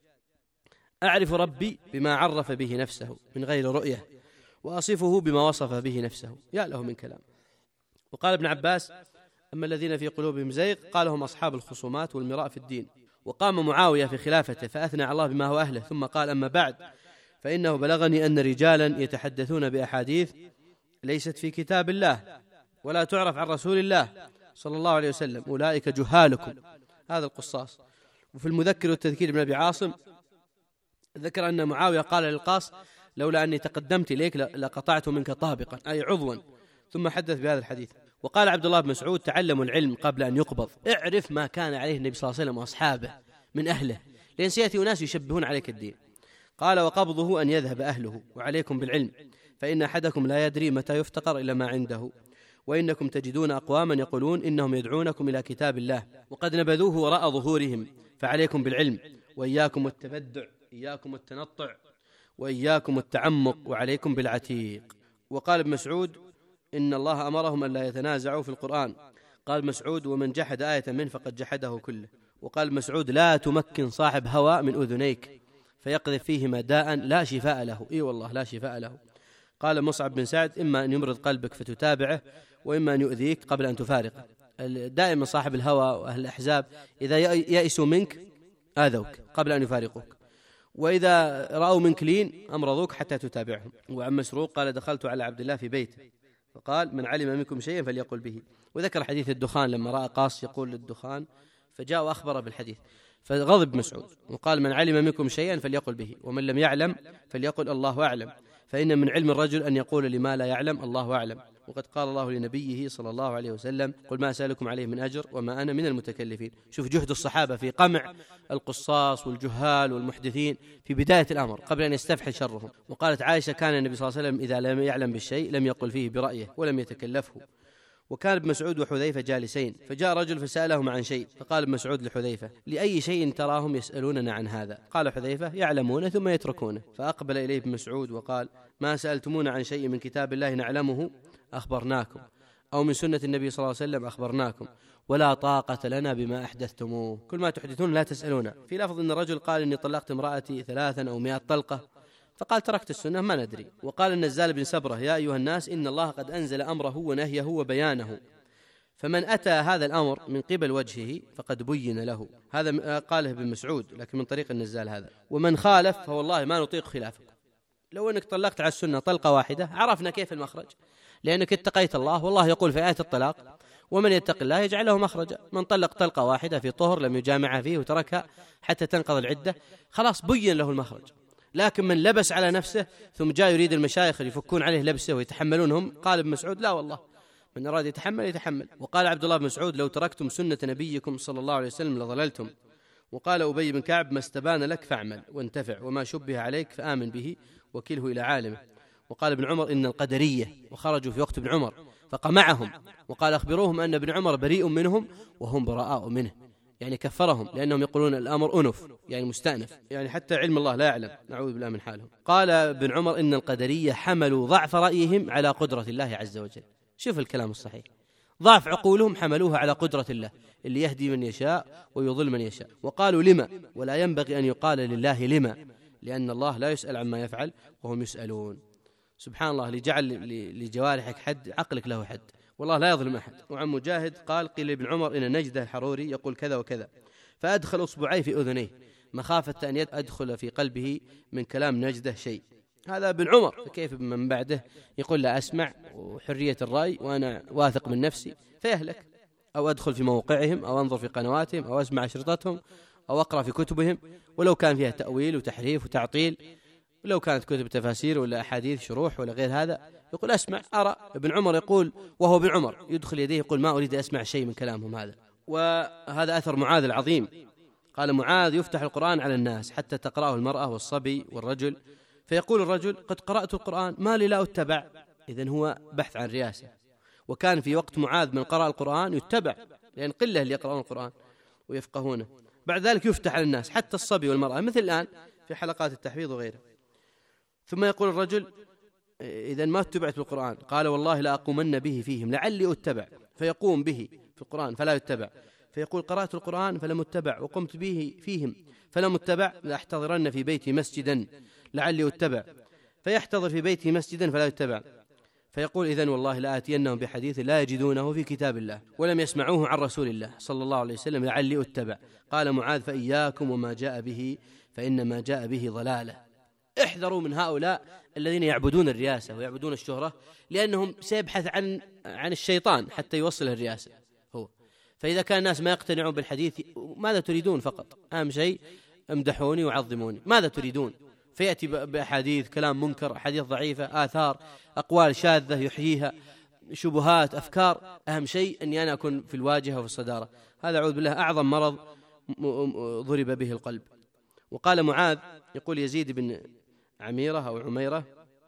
أعرف ربي بما عرف به نفسه من غير رؤية، وأصفه بما وصف به نفسه. يا له من كلام. وقال ابن عباس: أما الذين في قلوبهم زيغ قال هم أصحاب الخصومات والمراء في الدين. وقام معاوية في خلافته فأثنى على الله بما هو أهله، ثم قال: أما بعد، فإنه بلغني أن رجالا يتحدثون بأحاديث ليست في كتاب الله ولا تعرف عن رسول الله صلى الله عليه وسلم، أولئك جهالكم. هذا القصاص. وفي المذكر والتذكير ابن أبي عاصم ذكر أن معاوية قال للقاص: لولا أني تقدمت إليك لقطعت منك طابقا، أي عضوا. ثم حدث بهذا الحديث. وقال عبد الله بن مسعود: تعلموا العلم قبل أن يقبض، اعرف ما كان عليه النبي صلى الله عليه وسلم وأصحابه من أهله، لأن سيأتي أناس يشبهون عليك الدين. قال: وقبضه أن يذهب أهله، وعليكم بالعلم، فإن أحدكم لا يدري متى يفتقر إلى ما عنده، وإنكم تجدون أقواما يقولون إنهم يدعونكم إلى كتاب الله وقد نبذوه وراء ظهورهم، فعليكم بالعلم، وإياكم التبدع، إياكم التنطع، وإياكم التعمق، وعليكم بالعتيق. وقال ابن مسعود: إن الله أمرهم أن لا يتنازعوا في القرآن. قال مسعود: ومن جحد آية منه فقد جحده كله. وقال مسعود: لا تمكن صاحب هوى من أذنيك فيقذف فيهما داء لا شفاء له. إي والله لا شفاء له. قال مصعب بن سعد: إما أن يمرض قلبك فتتابعه، وإما أن يؤذيك قبل أن تفارقه. دائما صاحب الهوى وأهل الأحزاب إذا يأسوا منك آذوك قبل أن يفارقوك، وإذا رأوا منك لين أمرضوك حتى تتابعهم. وعن مسروق قال: دخلت على عبد الله في بيته فقال: من علم منكم شيئا فليقل به. وذكر حديث الدخان لما رأى قاص يقول للدخان فجاء وأخبر بالحديث، فغضب مسعود وقال: من علم منكم شيئا فليقل به، ومن لم يعلم فليقل الله أعلم، فإن من علم الرجل أن يقول لما لا يعلم الله أعلم. وقد قال الله لنبيه صلى الله عليه وسلم: قل ما أسألكم عليه من أجر وما أنا من المتكلفين. شوف جهد الصحابة في قمع القصاص والجهال والمحدثين في بداية الأمر قبل أن يستفحل شرهم. وقالت عائشة: كان النبي صلى الله عليه وسلم إذا لم يعلم بالشيء لم يقل فيه برأيه ولم يتكلفه. وكان ابن مسعود وحذيفة جالسين، فجاء رجل فسألهم عن شيء، فقال ابن مسعود لحذيفة: لأي شيء تراهم يسألوننا عن هذا؟ قال حذيفة: يعلمون ثم يتركونه. فأقبل إليه ابن مسعود وقال: ما سألتمون عن شيء من كتاب الله نعلمه أخبرناكم، أو من سنة النبي صلى الله عليه وسلم أخبرناكم، ولا طاقة لنا بما أحدثتموه. كل ما تحدثون لا تسألون. في لفظ أن الرجل قال: إني طلقت امرأتي ثلاثا أو مئة طلقة، فقال: تركت السنة ما ندري. وقال النزال بن سبرة: يا أيها الناس، إن الله قد أنزل أمره ونهيه وبيانه، فمن أتى هذا الأمر من قبل وجهه فقد بين له. هذا قاله ابن مسعود لكن من طريق النزال هذا. ومن خالف فوالله ما نطيق خلافك. لو أنك طلقت على السنة طلقة واحدة عرفنا كيف المخرج، لأنك اتقيت الله، والله يقول في آية الطلاق: ومن يتق الله يجعل له مخرجا. من طلق طلقة واحدة في طهر لم يجامعها فيه وتركها حتى تنقضي العدة، خلاص بين له المخرج. لكن من لبس على نفسه ثم جاء يريد المشايخ يفكون عليه لبسه ويتحملونهم، قال ابن مسعود: لا والله، من أراد يتحمل يتحمل. وقال عبد الله بن مسعود: لو تركتم سنة نبيكم صلى الله عليه وسلم لضللتم. وقال أبي بن كعب: ما استبان لك فاعمل وانتفع، وما شبه عليك فآمن به وكله إلى عالمه. وقال ابن عمر: إن القدرية وخرجوا في وقت ابن عمر فقمعهم، وقال: أخبروهم أن ابن عمر بريء منهم وهم براء منه. يعني كفرهم لأنهم يقولون الأمر أنف يعني مستأنف، يعني حتى علم الله لا يعلم، نعوذ بالله من حالهم. قال ابن عمر إن القدرية حملوا ضعف رأيهم على قدرة الله عز وجل. شوف الكلام الصحيح، ضعف عقولهم حملوها على قدرة الله اللي يهدي من يشاء ويضل من يشاء. وقالوا لما، ولا ينبغي أن يقال لله لما، لأن الله لا يسأل عما يفعل وهم يسألون. سبحان الله، لجعل لجوارحك حد عقلك له حد، والله لا يظلم أحد. وعن مجاهد قال قيل لابن عمر إن نجده الحروري يقول كذا وكذا، فأدخل أصبعي في أذنيه مخافة أن أدخل في قلبه من كلام نجده شيء. هذا ابن عمر، فكيف من بعده يقول لا أسمع وحرية الرأي وأنا واثق من نفسي فيهلك، أو أدخل في موقعهم أو أنظر في قنواتهم أو أسمع أشرطتهم أو أقرأ في كتبهم ولو كان فيها تأويل وتحريف وتعطيل، ولو كانت كتب تفاسير ولا أحاديث شروح ولا غير هذا، يقول أسمع أرى. ابن عمر يقول وهو ابن عمر يدخل يديه يقول ما أريد أسمع شيء من كلامهم هذا. وهذا أثر معاذ العظيم، قال معاذ يفتح القرآن على الناس حتى تقرأه المرأة والصبي والرجل، فيقول الرجل قد قرأت القرآن ما لي لا أتبع، إذن هو بحث عن رياسة. وكان في وقت معاذ من قرأ القرآن يتبع، لأن قلة اللي يقرأون القرآن ويفقهونه. بعد ذلك يفتح على الناس حتى الصبي والمرأة، مثل الآن في حلقات التحفيظ وغيره. ثم يقول الرجل إذن ما اتبعت بالقرآن، قال والله لا أقومن به فيهم لعلي أتبع، فيقوم به في القرآن فلا يتبع، فيقول قرأت القرآن فلم أتبع وقمت به فيهم فلم أتبع، لأحتضرن في بيتي مسجدا لعلي أتبع، فيحتضر في بيته مسجدا فلا يتبع، فيقول إذن والله لا آتينهم بحديث لا يجدونه في كتاب الله ولم يسمعوه عن رسول الله صلى الله عليه وسلم لعلي أتبع. قال معاذ فإياكم وما جاء به فإنما جاء به ضلالة. احذروا من هؤلاء الذين يعبدون الرياسة ويعبدون الشهرة، لأنهم سيبحث عن عن الشيطان حتى يوصل الرياسة هو. فإذا كان الناس ما يقتنعون بالحديث ماذا تريدون؟ فقط أهم شيء امدحوني وعظموني، ماذا تريدون؟ فيأتي بأحاديث كلام منكر، أحاديث ضعيفة، آثار، أقوال شاذة يحييها، شبهات، أفكار. أهم شيء أني أنا أكون في الواجهة وفي الصدارة. هذا أعوذ بالله أعظم مرض ضرب به القلب. وقال معاذ يقول يزيد بن عميرة أو عميرة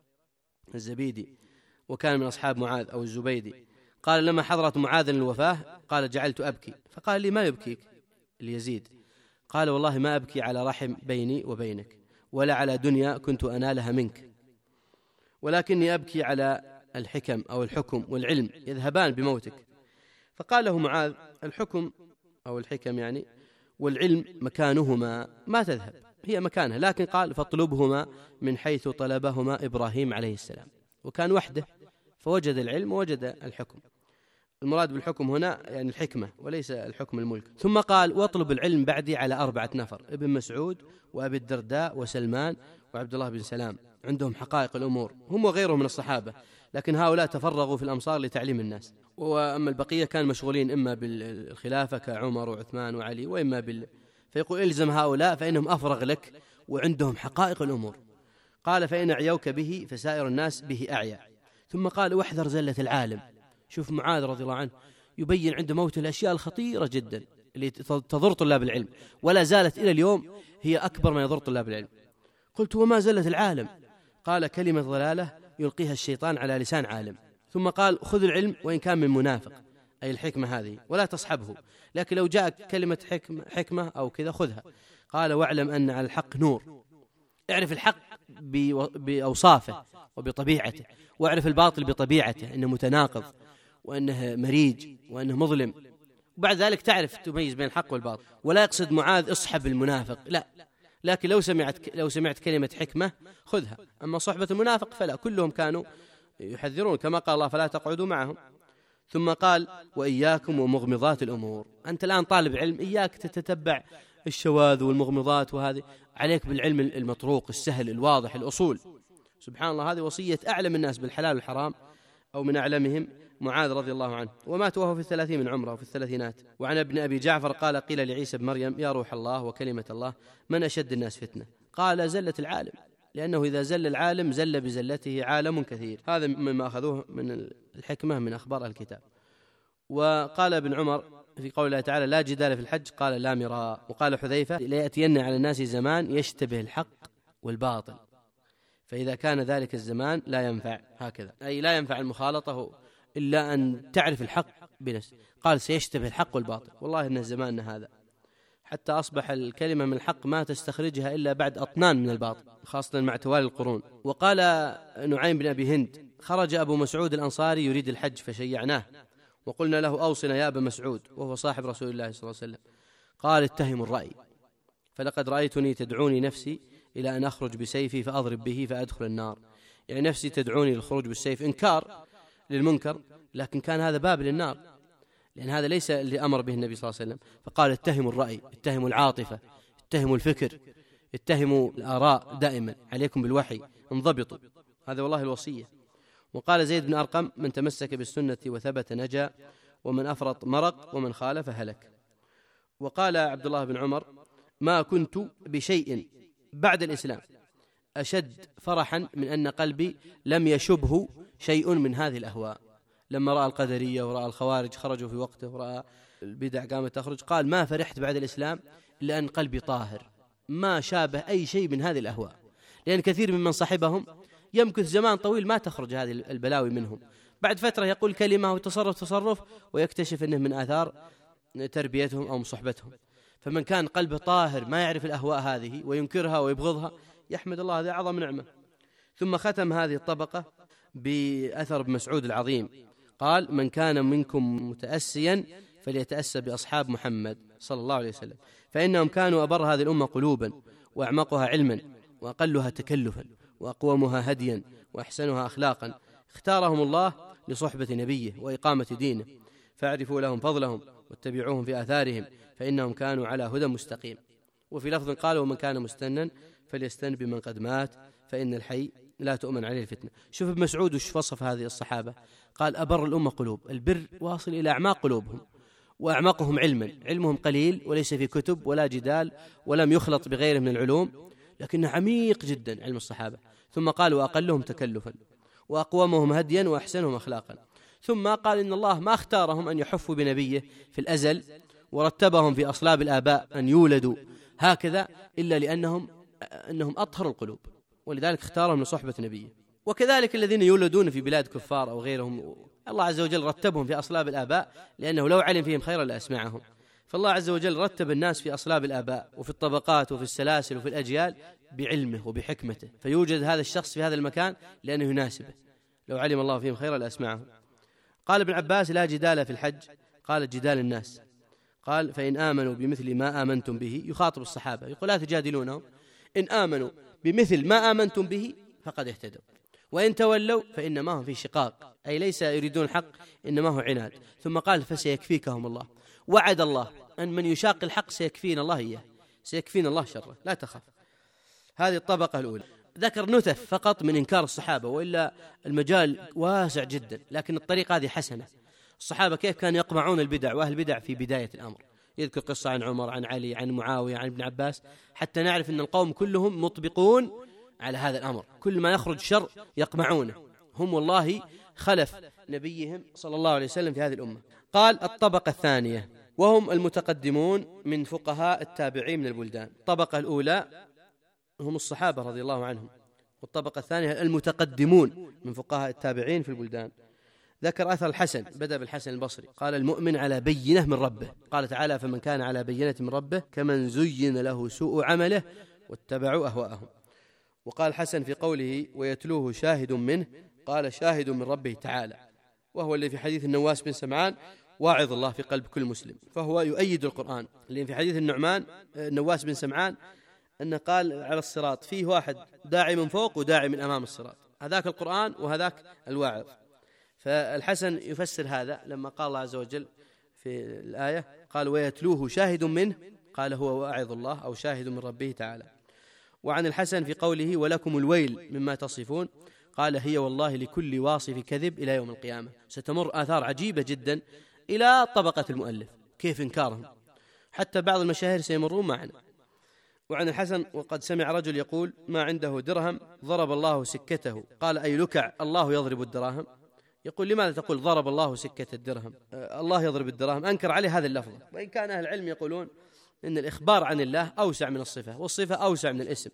الزبيدي وكان من أصحاب معاذ أو الزبيدي، قال لما حضرت معاذ الوفاة قال جعلت أبكي، فقال لي ما يبكيك ليزيد؟ قال والله ما أبكي على رحم بيني وبينك ولا على دنيا كنت أنالها منك، ولكني أبكي على الحكم أو الحكم والعلم يذهبان بموتك. فقال له معاذ الحكم أو الحكم يعني والعلم مكانهما ما تذهب، هي مكانها، لكن قال فاطلبهما من حيث طلبهما إبراهيم عليه السلام، وكان وحده فوجد العلم ووجد الحكم. المراد بالحكم هنا يعني الحكمة وليس الحكم الملك. ثم قال واطلب العلم بعدي على أربعة نفر، ابن مسعود وأبي الدرداء وسلمان وعبد الله بن سلام، عندهم حقائق الأمور، هم وغيرهم من الصحابة، لكن هؤلاء تفرغوا في الأمصار لتعليم الناس. وأما البقية كانوا مشغولين إما بالخلافة كعمر وعثمان وعلي، وإما بال فيقول إلزم هؤلاء فإنهم أفرغ لك وعندهم حقائق الأمور. قال فإن أعيوك به فسائر الناس به أعيا. ثم قال واحذر زلة العالم. شوف معاذ رضي الله عنه يبين عند موت الأشياء الخطيرة جدا اللي تضر طلاب العلم، ولا زالت إلى اليوم هي أكبر ما يضر طلاب العلم. قلت وما زلة العالم؟ قال كلمة ضلالة يلقيها الشيطان على لسان عالم. ثم قال خذ العلم وإن كان من منافق، أي الحكمة هذه، ولا تصحبه، لكن لو جاءك كلمة حكمة, حكمة أو كذا خذها. قال واعلم أن على الحق نور، اعرف الحق بأوصافه وبطبيعته، واعرف الباطل بطبيعته أنه متناقض وأنه مريج وأنه مظلم، وبعد ذلك تعرف تميز بين الحق والباطل. ولا يقصد معاذ اصحب المنافق، لا، لكن لو سمعت لو سمعت كلمة حكمة خذها. أما صحبة المنافق فلا، كلهم كانوا يحذرون كما قال الله فلا تقعدوا معهم. ثم قال وإياكم ومغمضات الأمور. أنت الآن طالب علم، إياك تتتبع الشواذ والمغمضات، وهذه عليك بالعلم المطروق السهل الواضح الأصول. سبحان الله، هذه وصية أعلم الناس بالحلال والحرام أو من أعلمهم معاذ رضي الله عنه، ومات وهو في الثلاثين من عمره وفي الثلاثينات. وعن ابن أبي جعفر قال قيل لعيسى بن مريم يا روح الله وكلمة الله من أشد الناس فتنة؟ قال زلة العالم، لأنه إذا زل العالم زل بزلته عالم كثير. هذا مما أخذوه من الحكمة من أخبار الكتاب. وقال ابن عمر في قول الله تعالى لا جدال في الحج قال لا مراء. وقال حذيفة ليأتين على الناس زمان يشتبه الحق والباطل، فإذا كان ذلك الزمان لا ينفع، هكذا أي لا ينفع المخالطة إلا أن تعرف الحق بنفسك. قال سيشتبه الحق والباطل، والله إن زماننا هذا حتى أصبح الكلمة من الحق ما تستخرجها إلا بعد أطنان من الباطل، خاصة مع توالي القرون. وقال نعيم بن أبي هند: خرج أبو مسعود الأنصاري يريد الحج فشيعناه وقلنا له: أوصنا يا أبا مسعود، وهو صاحب رسول الله صلى الله عليه وسلم. قال: اتهموا الرأي، فلقد رأيتني تدعوني نفسي إلى أن أخرج بسيفي فأضرب به فأدخل النار. يعني نفسي تدعوني للخروج بالسيف، إنكار للمنكر، لكن كان هذا باب للنار، لأن هذا ليس اللي أمر به النبي صلى الله عليه وسلم. فقال: اتهموا الرأي، اتهموا العاطفة، اتهموا الفكر، اتهموا الآراء، دائما عليكم بالوحي، انضبطوا. هذا والله الوصية. وقال زيد بن أرقم: من تمسك بالسنة وثبت نجا، ومن أفرط مرق، ومن خالف هلك. وقال عبد الله بن عمر: ما كنت بشيء بعد الإسلام أشد فرحا من أن قلبي لم يشبه شيء من هذه الأهواء. لما رأى القدرية ورأى الخوارج خرجوا في وقته ورأى البدع قامت تخرج، قال: ما فرحت بعد الإسلام إلا أن قلبي طاهر، ما شابه أي شيء من هذه الأهواء. لأن كثير ممن صاحبهم يمكث زمان طويل ما تخرج هذه البلاوي منهم، بعد فترة يقول كلمة وتصرف تصرف ويكتشف أنه من آثار تربيتهم أو مصحبتهم. فمن كان قلبه طاهر ما يعرف الأهواء هذه وينكرها ويبغضها، يحمد الله، هذا أعظم نعمة. ثم ختم هذه الطبقة بأثر ابن مسعود العظيم، قال: من كان منكم متأسيا فليتأسى بأصحاب محمد صلى الله عليه وسلم، فإنهم كانوا أبر هذه الأمة قلوبا، وأعمقها علما، وأقلها تكلفا، وأقومها هديا، وأحسنها أخلاقا. اختارهم الله لصحبة نبيه وإقامة دينه، فاعرفوا لهم فضلهم واتبعوهم في آثارهم، فإنهم كانوا على هدى مستقيم. وفي لفظ قال: ومن كان مستنا فليستن بمن قد مات، فإن الحي لا تؤمن عليه الفتنة. شوف ابن مسعود وش وصف هذه الصحابة، قال: أبر الأمة قلوب، البر واصل إلى أعماق قلوبهم، وأعمقهم علما، علمهم قليل وليس في كتب ولا جدال ولم يخلط بغيره من العلوم، لكنه عميق جدا علم الصحابة. ثم قال: وأقلهم تكلفا، وأقومهم هديا، وأحسنهم أخلاقا. ثم قال: إن الله ما اختارهم أن يحفوا بنبيه في الأزل ورتبهم في أصلاب الآباء أن يولدوا هكذا إلا لأنهم أنهم أطهر القلوب، ولذلك اختارهم لصحبة نبيه. وكذلك الذين يولدون في بلاد كفار أو غيرهم، الله عز وجل رتبهم في أصلاب الآباء لأنه لو علم فيهم خيرا لأسمعهم. فالله عز وجل رتب الناس في أصلاب الآباء وفي الطبقات وفي السلاسل وفي الأجيال بعلمه وبحكمته، فيوجد هذا الشخص في هذا المكان لأنه يناسبه، لو علم الله فيهم خيرا لأسمعهم. قال ابن عباس: لا جدال في الحج. قال: جدال الناس. قال: فإن آمنوا بمثل ما آمنتم به، يخاطب الصحابة يقول: لا تجادلونهم، إن آمنوا بمثل ما آمنتم به فقد اهتدوا، وإن تولوا فإنما هم في شقاق، أي ليس يريدون الحق إنما هو عناد. ثم قال: فسيكفيكهم الله. وعد الله أن من يشاق الحق سيكفينا الله إياه، سيكفينا الله شره، لا تخف. هذه الطبقة الأولى. ذكر نتف فقط من إنكار الصحابة، وإلا المجال واسع جدا، لكن الطريقة هذه حسنة. الصحابة كيف كانوا يقمعون البدع وأهل البدع في بداية الأمر، يذكر قصة عن عمر، عن علي، عن معاوية، عن ابن عباس، حتى نعرف أن القوم كلهم مطبقون على هذا الأمر، كل ما يخرج شر يقمعونه. هم والله خلف نبيهم صلى الله عليه وسلم في هذه الأمة. قال: الطبقة الثانية وهم المتقدمون من فقهاء التابعين من البلدان. الطبقة الأولى هم الصحابة رضي الله عنهم، والطبقة الثانية المتقدمون من فقهاء التابعين في البلدان. ذكر أثر الحسن، بدأ بالحسن البصري، قال: المؤمن على بينة من ربه. قال تعالى: فمن كان على بينة من ربه كمن زين له سوء عمله واتبعوا أهواءهم. وقال الحسن في قوله: ويتلوه شاهد منه، قال: شاهد من ربه تعالى، وهو اللي في حديث النواس بن سمعان: واعظ الله في قلب كل مسلم، فهو يؤيد القرآن. لأن في حديث النعمان النواس بن سمعان أنه قال على الصراط فيه واحد داعي من فوق وداعي من أمام الصراط، هذاك القرآن وهذاك الواعظ. فالحسن يفسر هذا لما قال الله عز وجل في الآية، قال: ويتلوه شاهد منه، قال: هو واعظ الله أو شاهد من ربه تعالى. وعن الحسن في قوله: ولكم الويل مما تصفون، قال: هي والله لكل واصف كذب إلى يوم القيامة. ستمر آثار عجيبة جدا إلى طبقة المؤلف، كيف إنكارهم، حتى بعض المشاهير سيمرون معنا. وعن الحسن: وقد سمع رجل يقول: ما عنده درهم ضرب الله سكته. قال: أي لكع الله يضرب الدراهم؟ يقول: لماذا تقول ضرب الله سكة الدرهم؟ آه الله يضرب الدراهم. أنكر عليه هذا اللفظ. وإن كان أهل العلم يقولون إن الإخبار عن الله أوسع من الصفة، والصفة أوسع من الاسم،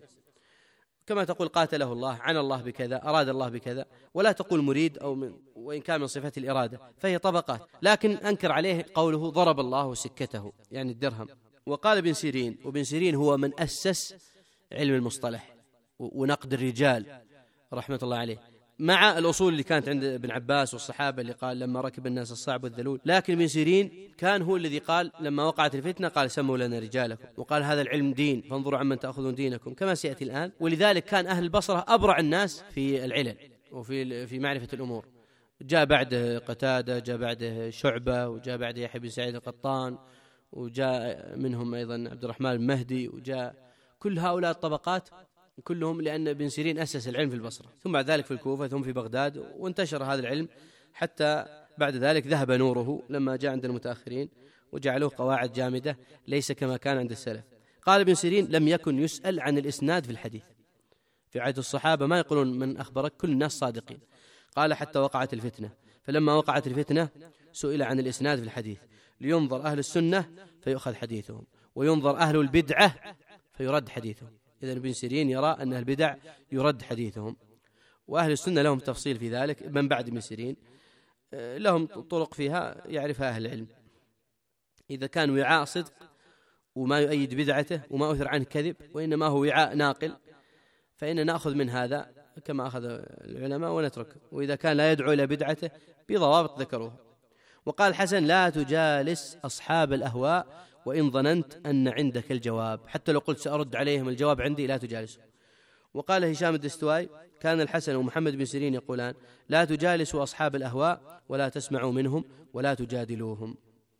كما تقول قاتله الله، عن الله بكذا، أراد الله بكذا، ولا تقول مريد أو من، وإن كان من صفات الإرادة، فهي طبقات. لكن أنكر عليه قوله ضرب الله سكته، يعني الدرهم. وقال ابن سيرين، وابن سيرين هو من أسس علم المصطلح ونقد الرجال رحمة الله عليه، مع الأصول اللي كانت عند ابن عباس والصحابة اللي قال لما ركب الناس الصعب والذلول. لكن ابن سيرين كان هو الذي قال لما وقعت الفتنة قال سموا لنا رجالكم، وقال هذا العلم دين فانظروا عمن تأخذون دينكم، كما سيأتي الآن. ولذلك كان أهل البصرة أبرع الناس في العلل وفي في معرفة الأمور. جاء بعده قتادة، جاء بعده شعبة، وجاء بعده يحيى بن سعيد القطان، وجاء منهم أيضا عبد الرحمن المهدي، وجاء كل هؤلاء الطبقات كلهم لأن ابن سيرين أسس العلم في البصرة، ثم بعد ذلك في الكوفة، ثم في بغداد، وانتشر هذا العلم حتى بعد ذلك ذهب نوره لما جاء عند المتأخرين وجعلوه قواعد جامدة ليس كما كان عند السلف. قال ابن سيرين لم يكن يسأل عن الإسناد في الحديث، في عهد الصحابة ما يقولون من أخبرك، كل الناس صادقين. قال حتى وقعت الفتنة، فلما وقعت الفتنة سئل عن الإسناد في الحديث لينظر أهل السنة فيؤخذ حديثهم، وينظر أهل البدعة فيرد حديثهم. إذن ابن سيرين يرى أن البدع يرد حديثهم، وأهل السنة لهم تفصيل في ذلك من بعد ابن سيرين، لهم طرق فيها يعرفها أهل العلم. إذا كان وعاء صدق وما يؤيد بدعته وما أثر عنه كذب، وإنما هو وعاء ناقل، فإن نأخذ من هذا كما أخذ العلماء ونترك. وإذا كان لا يدعو إلى بدعته بضوابط ذكروها. وقال الحسن لا تجالس أصحاب الأهواء وإن ظننت أن عندك الجواب، حتى لو قلت سأرد عليهم الجواب عندي لا تجالسه. وقال هشام الدستوائي كان الحسن ومحمد بن سيرين يقولان لا تجالسوا أصحاب الأهواء ولا تسمعوا منهم ولا تجادلوهم.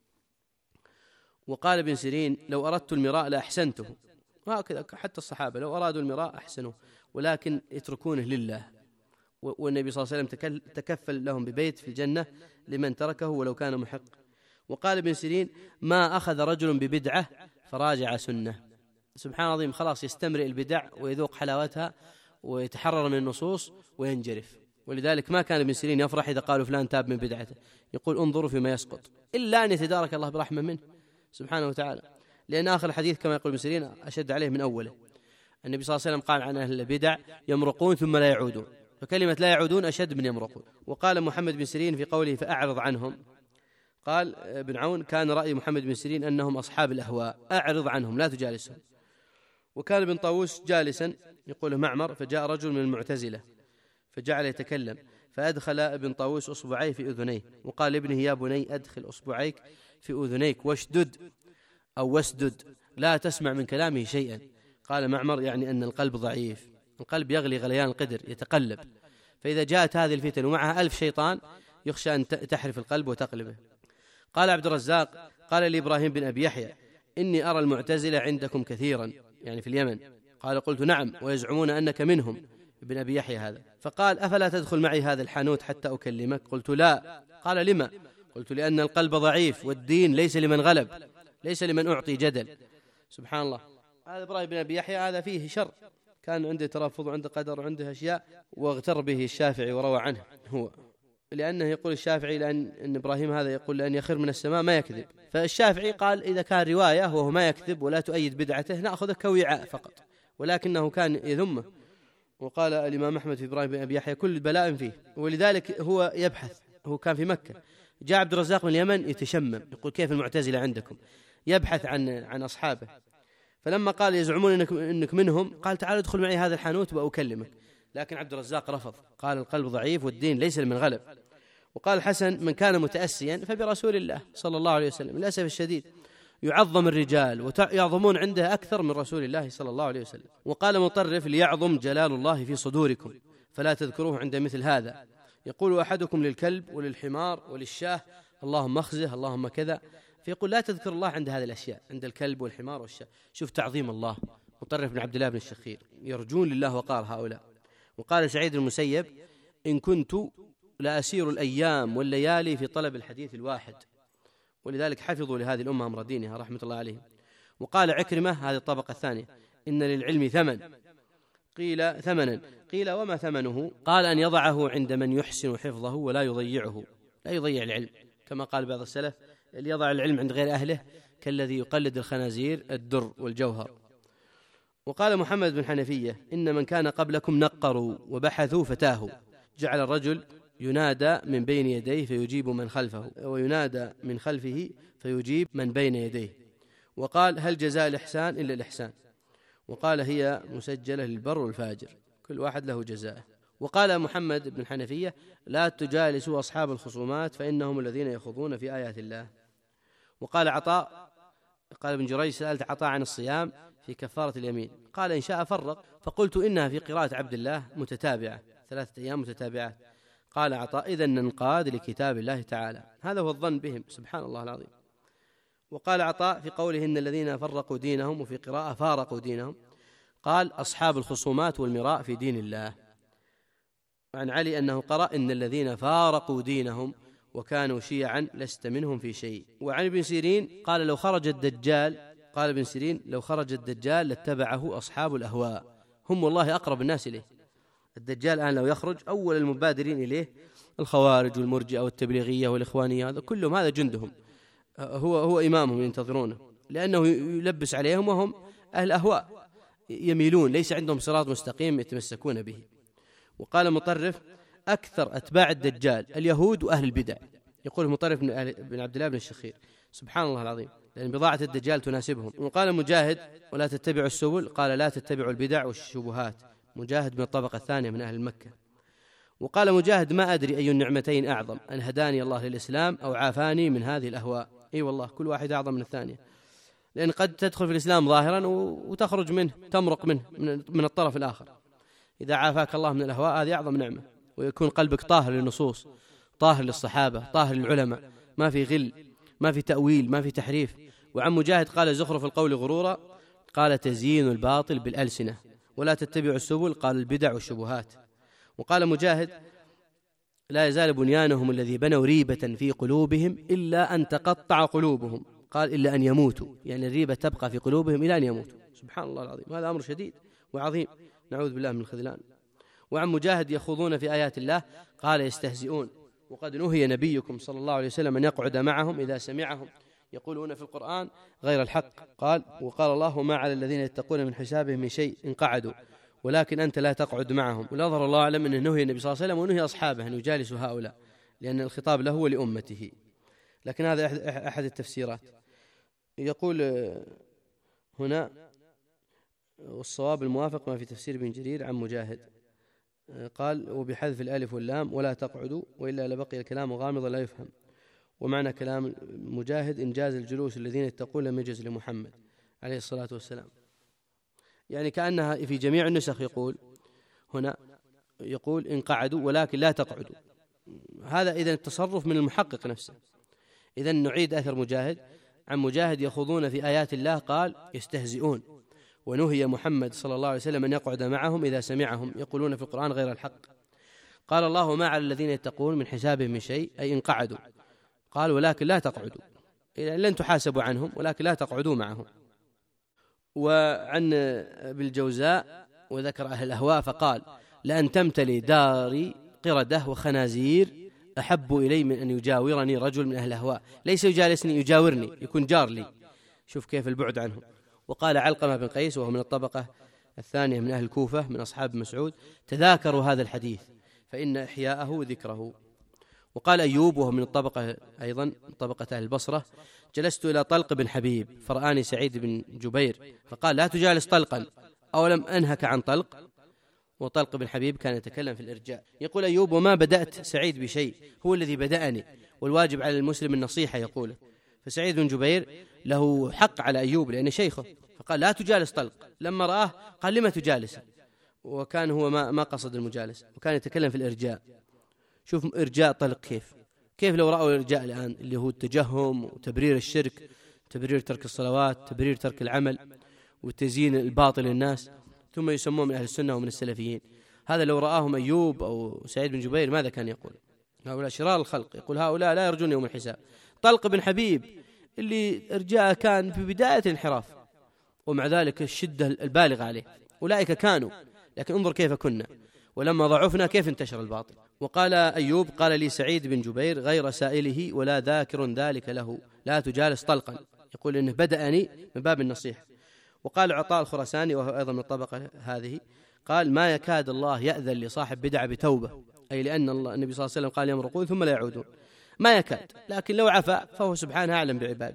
وقال ابن سيرين لو أردت المراء لأحسنته، وهكذا حتى الصحابة لو أرادوا المراء أحسنوه، ولكن يتركونه لله. والنبي صلى الله عليه وسلم تكفل لهم ببيت في الجنة لمن تركه ولو كان محق. وقال ابن سيرين ما أخذ رجل ببدعة فراجع سنة. سبحان الله، خلاص يستمرئ البدع ويذوق حلاوتها ويتحرر من النصوص وينجرف. ولذلك ما كان ابن سيرين يفرح إذا قالوا فلان تاب من بدعته، يقول انظروا فيما يسقط، إلا أن يتدارك الله برحمة منه سبحانه وتعالى، لأن آخر الحديث كما يقول ابن سيرين أشد عليه من أوله. النبي صلى الله عليه وسلم قال عن أهل البدع يمرقون ثم لا يعودون، فكلمة لا يعودون أشد من يمرقون. وقال محمد بن سيرين في قوله فأعرض عنهم، قال ابن عون كان رأي محمد بن سيرين أنهم أصحاب الأهواء، أعرض عنهم لا تجالسهم. وكان ابن طاووس جالسا يقول معمر فجاء رجل من المعتزلة فجعل يتكلم، فأدخل ابن طاووس أصبعيه في أذنيه وقال لابنه يا بني أدخل أصبعيك في أذنيك واشدد أو واسدد لا تسمع من كلامه شيئا. قال معمر يعني أن القلب ضعيف، القلب يغلي غليان القدر يتقلب، فإذا جاءت هذه الفتن ومعها ألف شيطان يخشى أن تحرف القلب وتقلبه. قال عبد الرزاق قال لي إبراهيم بن أبي يحيى إني أرى المعتزلة عندكم كثيرا، يعني في اليمن. قال قلت نعم ويزعمون أنك منهم، ابن أبي يحيى هذا. فقال أفلا تدخل معي هذا الحانوت حتى أكلمك؟ قلت لا. قال لما؟ قلت لأن القلب ضعيف والدين ليس لمن غلب، ليس لمن أعطي جدل. سبحان الله، هذا إبراهيم بن أبي يحيى هذا فيه شر، كان عنده ترفض وعنده قدر وعنده أشياء، واغتر به الشافعي وروى عنه هو، لأنه يقول الشافعي لأن إن إبراهيم هذا يقول لأن يخر من السماء ما يكذب، فالشافعي قال إذا كان رواية وهو ما يكذب ولا تؤيد بدعته نأخذه كوعاء فقط، ولكنه كان يذمه. وقال الإمام أحمد في إبراهيم بن أبي يحيى كل بلاء فيه، ولذلك هو يبحث، هو كان في مكة. جاء عبد الرزاق من اليمن يتشمم يقول كيف المعتزلة عندكم، يبحث عن عن أصحابه. فلما قال يزعمون إنك, إنك منهم قال تعال ادخل معي هذا الحانوت وأكلمك، لكن عبد الرزاق رفض، قال القلب ضعيف والدين ليس لمن غلب. وقال الحسن من كان متأسيا فبرسول الله صلى الله عليه وسلم. للأسف الشديد يعظم الرجال ويعظمون عنده أكثر من رسول الله صلى الله عليه وسلم. وقال مطرف ليعظم جلال الله في صدوركم فلا تذكروه عند مثل هذا. يقول أحدكم للكلب وللحمار وللشاه اللهم اخزه اللهم كذا، فيقول لا تذكر الله عند هذه الأشياء، عند الكلب والحمار والشاه. شوف تعظيم الله. مطرف بن عبد الله بن الشخير يرجون لله وقار هؤلاء. وقال سعيد المسيب إن كنت لا أسير الأيام والليالي في طلب الحديث الواحد، ولذلك حفظوا لهذه الأمة أمر دينها رحمة الله عليهم. وقال عكرمة هذه الطبقة الثانية إن للعلم ثمن، قيل ثمنا، قيل وما ثمنه؟ قال أن يضعه عند من يحسن حفظه ولا يضيعه، لا يضيع العلم، كما قال بعض السلف اللي يضع العلم عند غير أهله كالذي يقلد الخنازير الدر والجوهر. وقال محمد بن حنفية إن من كان قبلكم نقروا وبحثوا فتاهوا، جعل الرجل ينادى من بين يديه فيجيب من خلفه، وينادى من خلفه فيجيب من بين يديه. وقال هل جزاء الإحسان إلا الإحسان، وقال هي مسجلة للبر والفاجر كل واحد له جزاءه. وقال محمد بن الحنفية لا تجالسوا أصحاب الخصومات فإنهم الذين يخوضون في آيات الله. وقال عطاء قال ابن جريج سألت عطاء عن الصيام في كفارة اليمين قال إن شاء فرق، فقلت إنها في قراءة عبد الله متتابعة ثلاثة أيام متتابعات. قال عطاء إذن ننقاد لكتاب الله تعالى، هذا هو الظن بهم سبحان الله العظيم. وقال عطاء في قوله إن الذين فرقوا دينهم وفي قراءة فارقوا دينهم قال أصحاب الخصومات والمراء في دين الله. عن علي أنه قرأ إن الذين فارقوا دينهم وكانوا شيعا لست منهم في شيء. وعن ابن سيرين قال لو خرج الدجال قال ابن سيرين لو خرج الدجال لاتبعه أصحاب الأهواء، هم والله أقرب الناس إليه. الدجال الآن لو يخرج أول المبادرين إليه الخوارج والمرجئة والتبليغية والإخوانية، هذا كلهم هذا جندهم، هو هو إمامهم ينتظرونه، لأنه يلبس عليهم وهم أهل أهواء يميلون، ليس عندهم صراط مستقيم يتمسكون به. وقال مطرف أكثر أتباع الدجال اليهود وأهل البدع، يقول مطرف بن عبد الله بن الشخير سبحان الله العظيم، لأن بضاعة الدجال تناسبهم. وقال مجاهد ولا تتبعوا السبل قال لا تتبعوا البدع والشبهات، مجاهد من الطبقة الثانية من أهل مكة. وقال مجاهد ما أدري أي النعمتين أعظم أن هداني الله للإسلام أو عافاني من هذه الأهواء. أي والله كل واحد أعظم من الثانية، لأن قد تدخل في الإسلام ظاهرا وتخرج منه تمرق منه من الطرف الآخر. إذا عافاك الله من الأهواء هذه أعظم نعمة، ويكون قلبك طاهر للنصوص، طاهر للصحابة، طاهر للعلماء، ما في غل، ما في تأويل، ما في تحريف. وعن مجاهد قال زخرف القول غرورا قال تزيين الباطل بالألسنة، ولا تتبعوا السبل قال البدع والشبهات. وقال مجاهد لا يزال بنيانهم الذي بنوا ريبة في قلوبهم إلا أن تقطع قلوبهم، قال إلا أن يموتوا، يعني الريبة تبقى في قلوبهم إلى أن يموتوا. سبحان الله العظيم، هذا أمر شديد وعظيم، نعوذ بالله من الخذلان. وعن مجاهد يخوضون في آيات الله قال يستهزئون، وقد نهي نبيكم صلى الله عليه وسلم أن يقعد معهم إذا سمعهم يقولون في القرآن غير الحق. قال وقال الله ما على الذين يتقون من حسابهم من شيء إن قعدوا ولكن أنت لا تقعد معهم. والأظهر الله أعلم أنه نهي النبي صلى الله عليه وسلم ونهي أصحابه أن يجالسوا هؤلاء، لأن الخطاب له ولأمته، لكن هذا أحد التفسيرات. يقول هنا والصواب الموافق ما في تفسير ابن جرير عن مجاهد قال وبحذف الألف واللام ولا تقعدوا وإلا لبقي الكلام غامضا لا يفهم. ومعنى كلام مجاهد إنجاز الجلوس الذين يتقون لم يجز لمحمد عليه الصلاة والسلام، يعني كأنها في جميع النسخ يقول هنا يقول إن قعدوا ولكن لا تقعدوا. هذا إذن التصرف من المحقق نفسه. إذن نعيد أثر مجاهد عن مجاهد يخوضون في آيات الله قال يستهزئون، ونهي محمد صلى الله عليه وسلم أن يقعد معهم إذا سمعهم يقولون في القرآن غير الحق. قال الله ما على الذين يتقون من حسابهم من شيء أي إن قعدوا، قال ولكن لا تقعدوا، يعني لن تحاسبوا عنهم ولكن لا تقعدوا معهم. وعن بالجوزاء وذكر أهل الأهواء فقال لأن تمتلي داري قردة وخنازير أحب إلي من أن يجاورني رجل من أهل الأهواء، ليس يجالسني يجاورني، يكون جار لي. شوف كيف البعد عنهم. وقال علقمة بن قيس وهو من الطبقة الثانية من أهل الكوفة من أصحاب مسعود تذاكروا هذا الحديث فإن إحياءه ذكره. وقال أيوب وهو من الطبقة أيضا طبقة أهل البصرة جلست إلى طلق بن حبيب فرآني سعيد بن جبير فقال لا تجالس طلقا أولم أنهك عن طلق. وطلق بن حبيب كان يتكلم في الإرجاء. يقول أيوب وما بدأت سعيد بشيء، هو الذي بدأني والواجب على المسلم النصيحة يقول. فسعيد بن جبير له حق على أيوب لأنه شيخه، فقال لا تجالس طلق. لما رآه قال لما تجالس، وكان هو ما, ما قصد المجالس، وكان يتكلم في الإرجاء. شوف إرجاء طلق كيف كيف لو رأوا الإرجاء الآن اللي هو التجهم وتبرير الشرك، تبرير ترك الصلوات، تبرير ترك العمل وتزيين الباطل للناس، ثم يسمون من أهل السنة ومن السلفيين. هذا لو رآهم أيوب أو سعيد بن جبير ماذا كان يقول؟ هؤلاء شرار الخلق، يقول هؤلاء لا يرجون يوم الحساب. طلق بن حبيب اللي إرجاء كان في بداية الانحراف، ومع ذلك الشدة البالغة عليه. أولئك كانوا، لكن انظر كيف كنا، ولما ضعفنا كيف انتشر الباطل. وقال أيوب قال لي سعيد بن جبير غير سائله ولا ذاكر ذلك له لا تجالس طلقا، يقول إنه بدأني من باب النصيحة. وقال عطاء الخرساني وهو أيضا من الطبقة هذه قال ما يكاد الله يأذن لصاحب بدعة بتوبة، أي لأن الله النبي صلى الله عليه وسلم قال يمرقون ثم لا يعودون، ما يكاد، لكن لو عفا فهو سبحانه أعلم بعباده.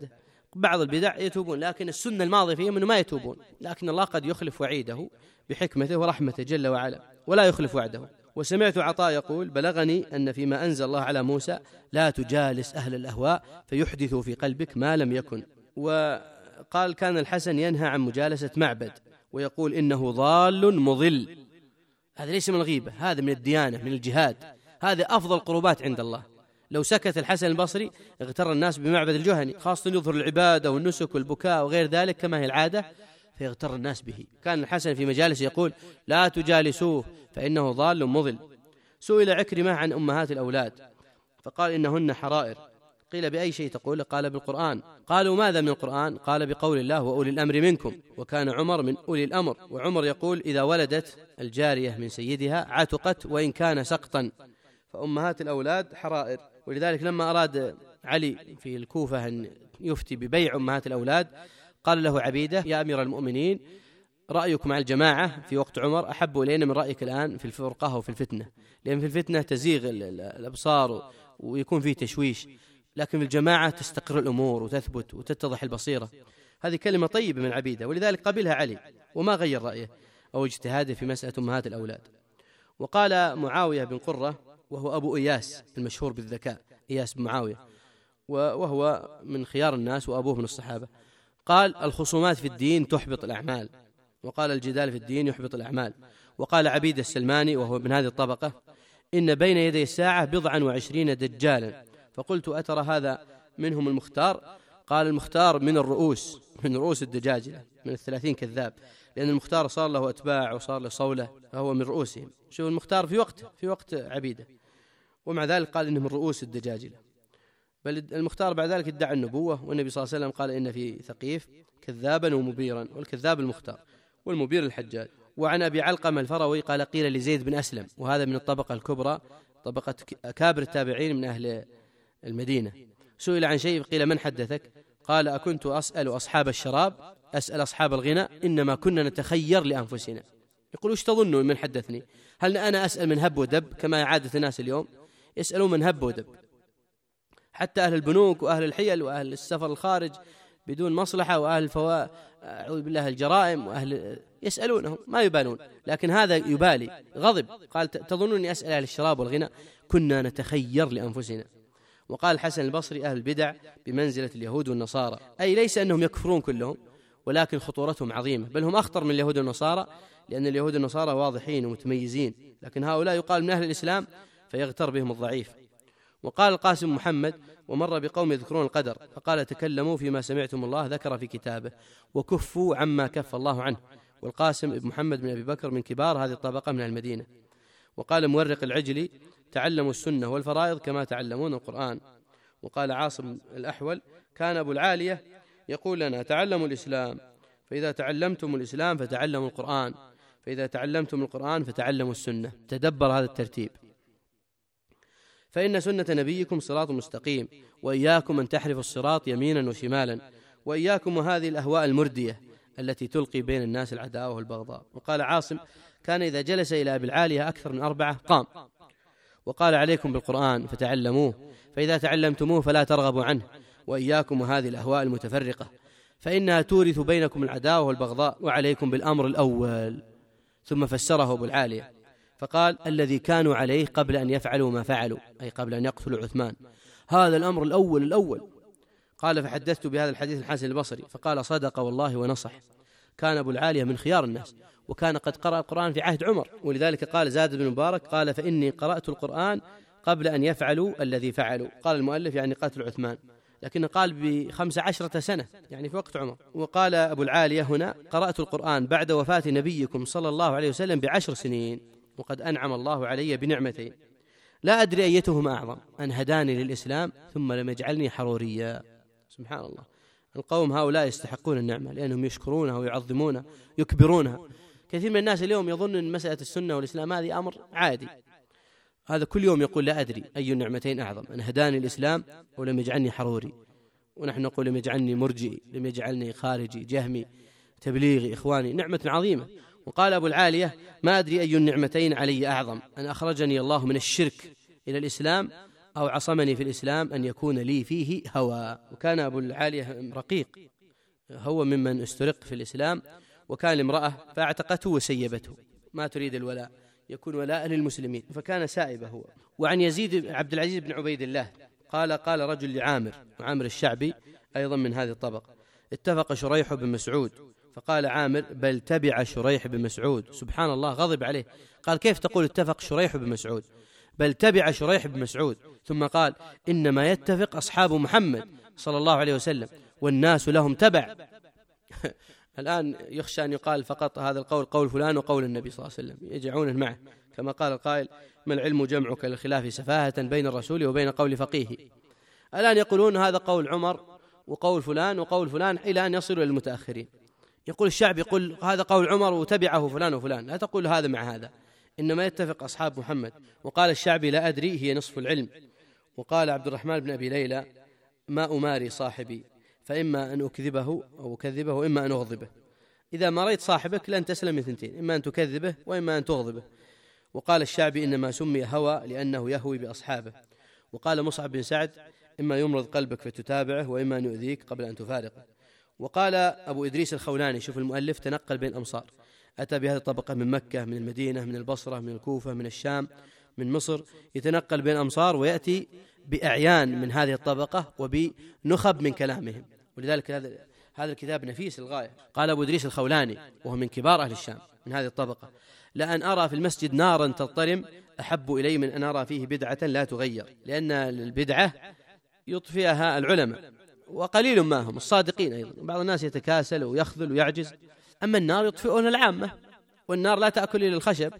بعض البدع يتوبون، لكن السنة الماضية فيهم أنه ما يتوبون، لكن الله قد يخلف وعيده بحكمته ورحمته جل وعلا ولا يخلف وعده. وسمعت عطاء يقول: بلغني أن فيما أنزل الله على موسى لا تجالس أهل الأهواء فيحدثوا في قلبك ما لم يكن. وقال: كان الحسن ينهى عن مجالسة معبد ويقول إنه ضال مضل. هذا ليس من الغيبة، هذا من الديانة، من الجهاد، هذا أفضل قربات عند الله. لو سكت الحسن البصري اغتر الناس بمعبد الجهني، خاصة يظهر العبادة والنسك والبكاء وغير ذلك كما هي العادة، فيغتر الناس به. كان الحسن في مجالس يقول: لا تجالسوه فإنه ضال مضل. سئل عكرمة عن أمهات الأولاد فقال: إنهن حرائر. قيل: بأي شيء تقول؟ قال: بالقرآن. قالوا: ماذا من القرآن؟ قال: بقول الله: وأولي الأمر منكم. وكان عمر من أولي الأمر، وعمر يقول: إذا ولدت الجارية من سيدها عتقت وإن كان سقطا. فأمهات الأولاد حرائر. ولذلك لما أراد علي في الكوفة أن يفتي ببيع أمهات الأولاد قال له عبيدة: يا أمير المؤمنين، رأيك مع الجماعة في وقت عمر أحب إلينا من رأيك الآن في الفرقة وفي الفتنة، لأن في الفتنة تزيغ الأبصار ويكون فيه تشويش، لكن في الجماعة تستقر الأمور وتثبت وتتضح البصيرة. هذه كلمة طيبة من عبيدة، ولذلك قبلها علي وما غير رأيه أو اجتهاده في مسألة أمهات الأولاد. وقال معاوية بن قرة، وهو أبو إياس المشهور بالذكاء، إياس بن معاوية، وهو من خيار الناس وأبوه من الصحابة، قال: الخصومات في الدين تحبط الأعمال. وقال: الجدال في الدين يحبط الأعمال. وقال عبيد السلماني وهو من هذه الطبقة: إن بين يدي الساعة بضعا وعشرين دجالا. فقلت: أترى هذا منهم المختار؟ قال: المختار من الرؤوس، من رؤوس الدجاجلة، من الثلاثين كذاب، لأن المختار صار له أتباع وصار له صولة، فهو من رؤوسهم. شوف المختار في وقته، في وقت عبيدة، ومع ذلك قال إنه من رؤوس الدجاجلة. بل المختار بعد ذلك ادعى النبوة، والنبي صلى الله عليه وسلم قال: إن في ثقيف كذابا ومبيرا، والكذاب المختار والمبير الحجاج. وعن أبي علقمة الفروي قال: قيل لزيد بن أسلم، وهذا من الطبقة الكبرى، طبقة أكابر التابعين من أهل المدينة، سئل عن شيء قيل: من حدثك؟ قال: أكنت أسأل أصحاب الشراب أسأل أصحاب الغنى، إنما كنا نتخير لأنفسنا. يقول: وش تظنون من حدثني؟ هل أنا أسأل من هب ودب كما عادة الناس اليوم؟ يسألون من هب ودب. حتى أهل البنوك وأهل الحيل وأهل السفر الخارج بدون مصلحة وأهل الفواء أعوذ بالله الجرائم وأهل يسألونهم ما يبالون، لكن هذا يبالي، غضب. قال: تظنوني أسأل أهل الشراب والغنى؟ كنا نتخير لأنفسنا. وقال الحسن البصري: أهل البدع بمنزلة اليهود والنصارى، أي ليس أنهم يكفرون كلهم، ولكن خطورتهم عظيمة، بل هم أخطر من اليهود والنصارى، لأن اليهود والنصارى واضحين ومتميزين، لكن هؤلاء يقال من أهل الإسلام فيغتر بهم الضعيف. وقال القاسم محمد: ومر بقوم يذكرون القدر فقال: تكلموا فيما سمعتم الله ذكر في كتابه، وكفوا عما كف الله عنه. والقاسم ابن محمد بن أبي بكر من كبار هذه الطبقة من المدينة. وقال مورق العجلي: تعلموا السنة والفرائض كما تعلمون القرآن. وقال عاصم الأحول: كان أبو العالية يقول لنا: تعلموا الإسلام، فإذا تعلمتم الإسلام فتعلموا القرآن، فإذا تعلمتم القرآن فتعلموا السنة. تدبر هذا الترتيب، فإن سنة نبيكم صراط مستقيم، وإياكم أن تحرفوا الصراط يمينا وشمالا، وإياكم وهذه الأهواء المردية التي تلقي بين الناس العداوة والبغضاء. وقال عاصم: كان إذا جلس إلى أبي العالية أكثر من أربعة قام وقال: عليكم بالقرآن فتعلموه، فإذا تعلمتموه فلا ترغبوا عنه، وإياكم وهذه الأهواء المتفرقة فإنها تورث بينكم العداوة والبغضاء، وعليكم بالأمر الأول. ثم فسره أبو العالية فقال: الذي كانوا عليه قبل أن يفعلوا ما فعلوا، أي قبل أن يقتلوا عثمان، هذا الأمر الأول الأول. قال: فحدثت بهذا الحديث الحسن البصري فقال: صدق والله ونصح. كان أبو العالية من خيار الناس، وكان قد قرأ القرآن في عهد عمر، ولذلك قال زاد بن مبارك قال: فإني قرأت القرآن قبل أن يفعلوا الذي فعلوا. قال المؤلف يعني قتل عثمان، لكن قال بخمس عشرة سنة يعني في وقت عمر. وقال أبو العالية هنا: قرأت القرآن بعد وفاة نبيكم صلى الله عليه وسلم بعشر سنين، وقد أنعم الله علي بنعمتين لا أدري أيتهما أعظم، أن هداني للإسلام ثم لم يجعلني حروريا. سبحان الله، القوم هؤلاء يستحقون النعمة لأنهم يشكرونها ويعظمونها يكبرونها. كثير من الناس اليوم يظن أن مسألة السنة والإسلام هذه أمر عادي، هذا كل يوم يقول لا أدري أي النعمتين أعظم، أن هداني الإسلام ولم يجعلني حروري. ونحن نقول لم يجعلني مرجئي، لم يجعلني خارجي جهمي تبليغي إخواني، نعمة عظيمة. وقال أبو العالية: ما أدري أي النعمتين علي أعظم، أن أخرجني الله من الشرك إلى الإسلام، أو عصمني في الإسلام أن يكون لي فيه هوى. وكان أبو العالية رقيق، هو ممن استرق في الإسلام، وكان امرأة فاعتقته وسيبته، ما تريد الولاء، يكون ولاء للمسلمين، فكان سائبه هو. وعن يزيد عبد العزيز بن عبيد الله قال قال رجل لعامر، وعامر الشعبي أيضا من هذه الطبقة: اتفق شريح بن مسعود. فقال عامر: بل تبع شريح بن مسعود. سبحان الله، غضب عليه، قال: كيف تقول اتفق شريح بن مسعود؟ بل تبع شريح بن مسعود. ثم قال: إنما يتفق أصحاب محمد صلى الله عليه وسلم والناس لهم تبع. الآن يخشى أن يقال فقط هذا القول قول فلان وقول النبي صلى الله عليه وسلم، يجعونه معه، كما قال القائل: ما العلم جمعك للخلاف سفاهة بين الرسول وبين قول فقيه. الآن يقولون هذا قول عمر وقول فلان وقول فلان إلى أن يصلوا للمتأخرين. يقول الشعب يقول هذا قول عمر وتبعه فلان وفلان، لا تقول هذا مع هذا، إنما يتفق أصحاب محمد. وقال الشعبي: لا أدري هي نصف العلم. وقال عبد الرحمن بن أبي ليلى: ما أماري صاحبي، فإما أن أكذبه أو أكذبه وإما أن أغضبه. إذا مريت صاحبك لن تسلم من ثنتين، إما أن تكذبه وإما أن تغضبه. وقال الشعبي: إنما سمي هوى لأنه يهوي بأصحابه. وقال مصعب بن سعد: إما يمرض قلبك فتتابعه وإما أن يؤذيك قبل أن تفارقه. وقال أبو إدريس الخولاني، شوف المؤلف تنقل بين الأمصار، أتى بهذه الطبقة من مكة، من المدينة، من البصرة، من الكوفة، من الشام، من مصر، يتنقل بين الأمصار ويأتي بأعيان من هذه الطبقة وبنخب من كلامهم. ولذلك هذا هذا الكتاب نفيس للغاية. قال أبو إدريس الخولاني وهو من كبار أهل الشام من هذه الطبقة: لأن أرى في المسجد نارا تضطرم أحب إلي من أن أرى فيه بدعة لا تغير، لأن البدعة يطفئها العلماء وقليل ما هم الصادقين أيضا، بعض الناس يتكاسل ويخذل ويعجز، أما النار يطفئون العامة، والنار لا تأكل إلى الخشب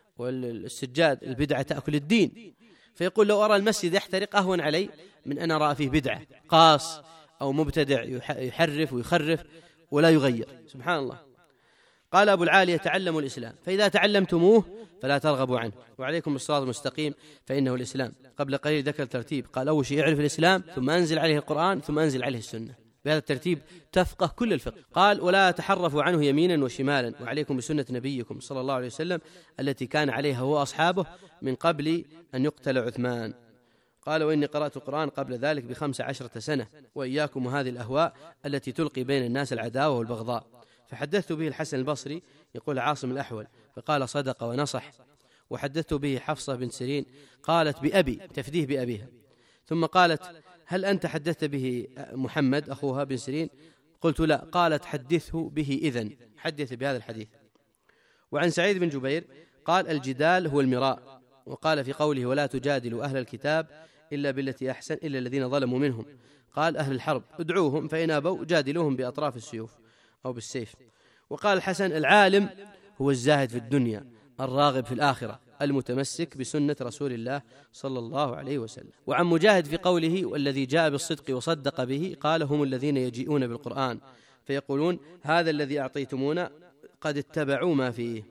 والسجاد، البدعة تأكل الدين. فيقول: لو أرى المسجد يحترق أهون علي من أن أرى فيه بدعة قاص أو مبتدع يحرف ويخرف ولا يغير. سبحان الله. قال أبو العالية: تعلموا الإسلام، فإذا تعلمتموه فلا ترغبوا عنه، وعليكم بالصراط المستقيم فإنه الإسلام. قبل قليل ذكر ترتيب، قال: أول شيء اعرف الإسلام، ثم أنزل عليه القرآن، ثم أنزل عليه السنة. بهذا الترتيب تفقه كل الفقه. قال: ولا تحرفوا عنه يمينا وشمالا، وعليكم بسنة نبيكم صلى الله عليه وسلم التي كان عليها هو أصحابه من قبل أن يقتل عثمان. قال: وإني قرأت القرآن قبل ذلك بخمس عشرة سنة، وإياكم هذه الأهواء التي تلقي بين الناس العداوة والبغضاء. فحدثت به الحسن البصري، يقول عاصم الأحول، فقال: صدق ونصح. وحدثت به حفصة بن سيرين، قالت: بأبي، تفديه بأبيها. ثم قالت: هل أنت حدثت به محمد أخوها بن سيرين؟ قلت: لا. قالت: حدثه به إذن، حدث بهذا الحديث. وعن سعيد بن جبير قال: الجدال هو المراء. وقال في قوله: ولا تجادلوا أهل الكتاب إلا بالتي أحسن إلا الذين ظلموا منهم. قال: أهل الحرب ادعوهم، فإن أبوا جادلوهم بأطراف السيوف أو بالسيف. وقال الحسن: العالم هو الزاهد في الدنيا الراغب في الآخرة المتمسك بسنة رسول الله صلى الله عليه وسلم. وعن مجاهد في قوله: والذي جاء بالصدق وصدق به، قال: هم الذين يجيئون بالقرآن فيقولون هذا الذي أعطيتمونا قد اتبعوا ما فيه.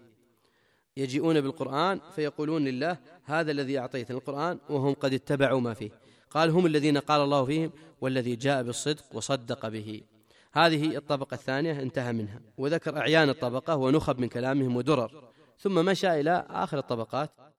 يجيئون بالقرآن فيقولون لله: هذا الذي أعطيتنا القرآن، وهم قد اتبعوا ما فيه. قال: هم الذين قال الله فيهم: والذي جاء بالصدق وصدق به. هذه الطبقة الثانية انتهى منها، وذكر أعيان الطبقة ونخب من كلامهم ودرر، ثم مشى إلى آخر الطبقات.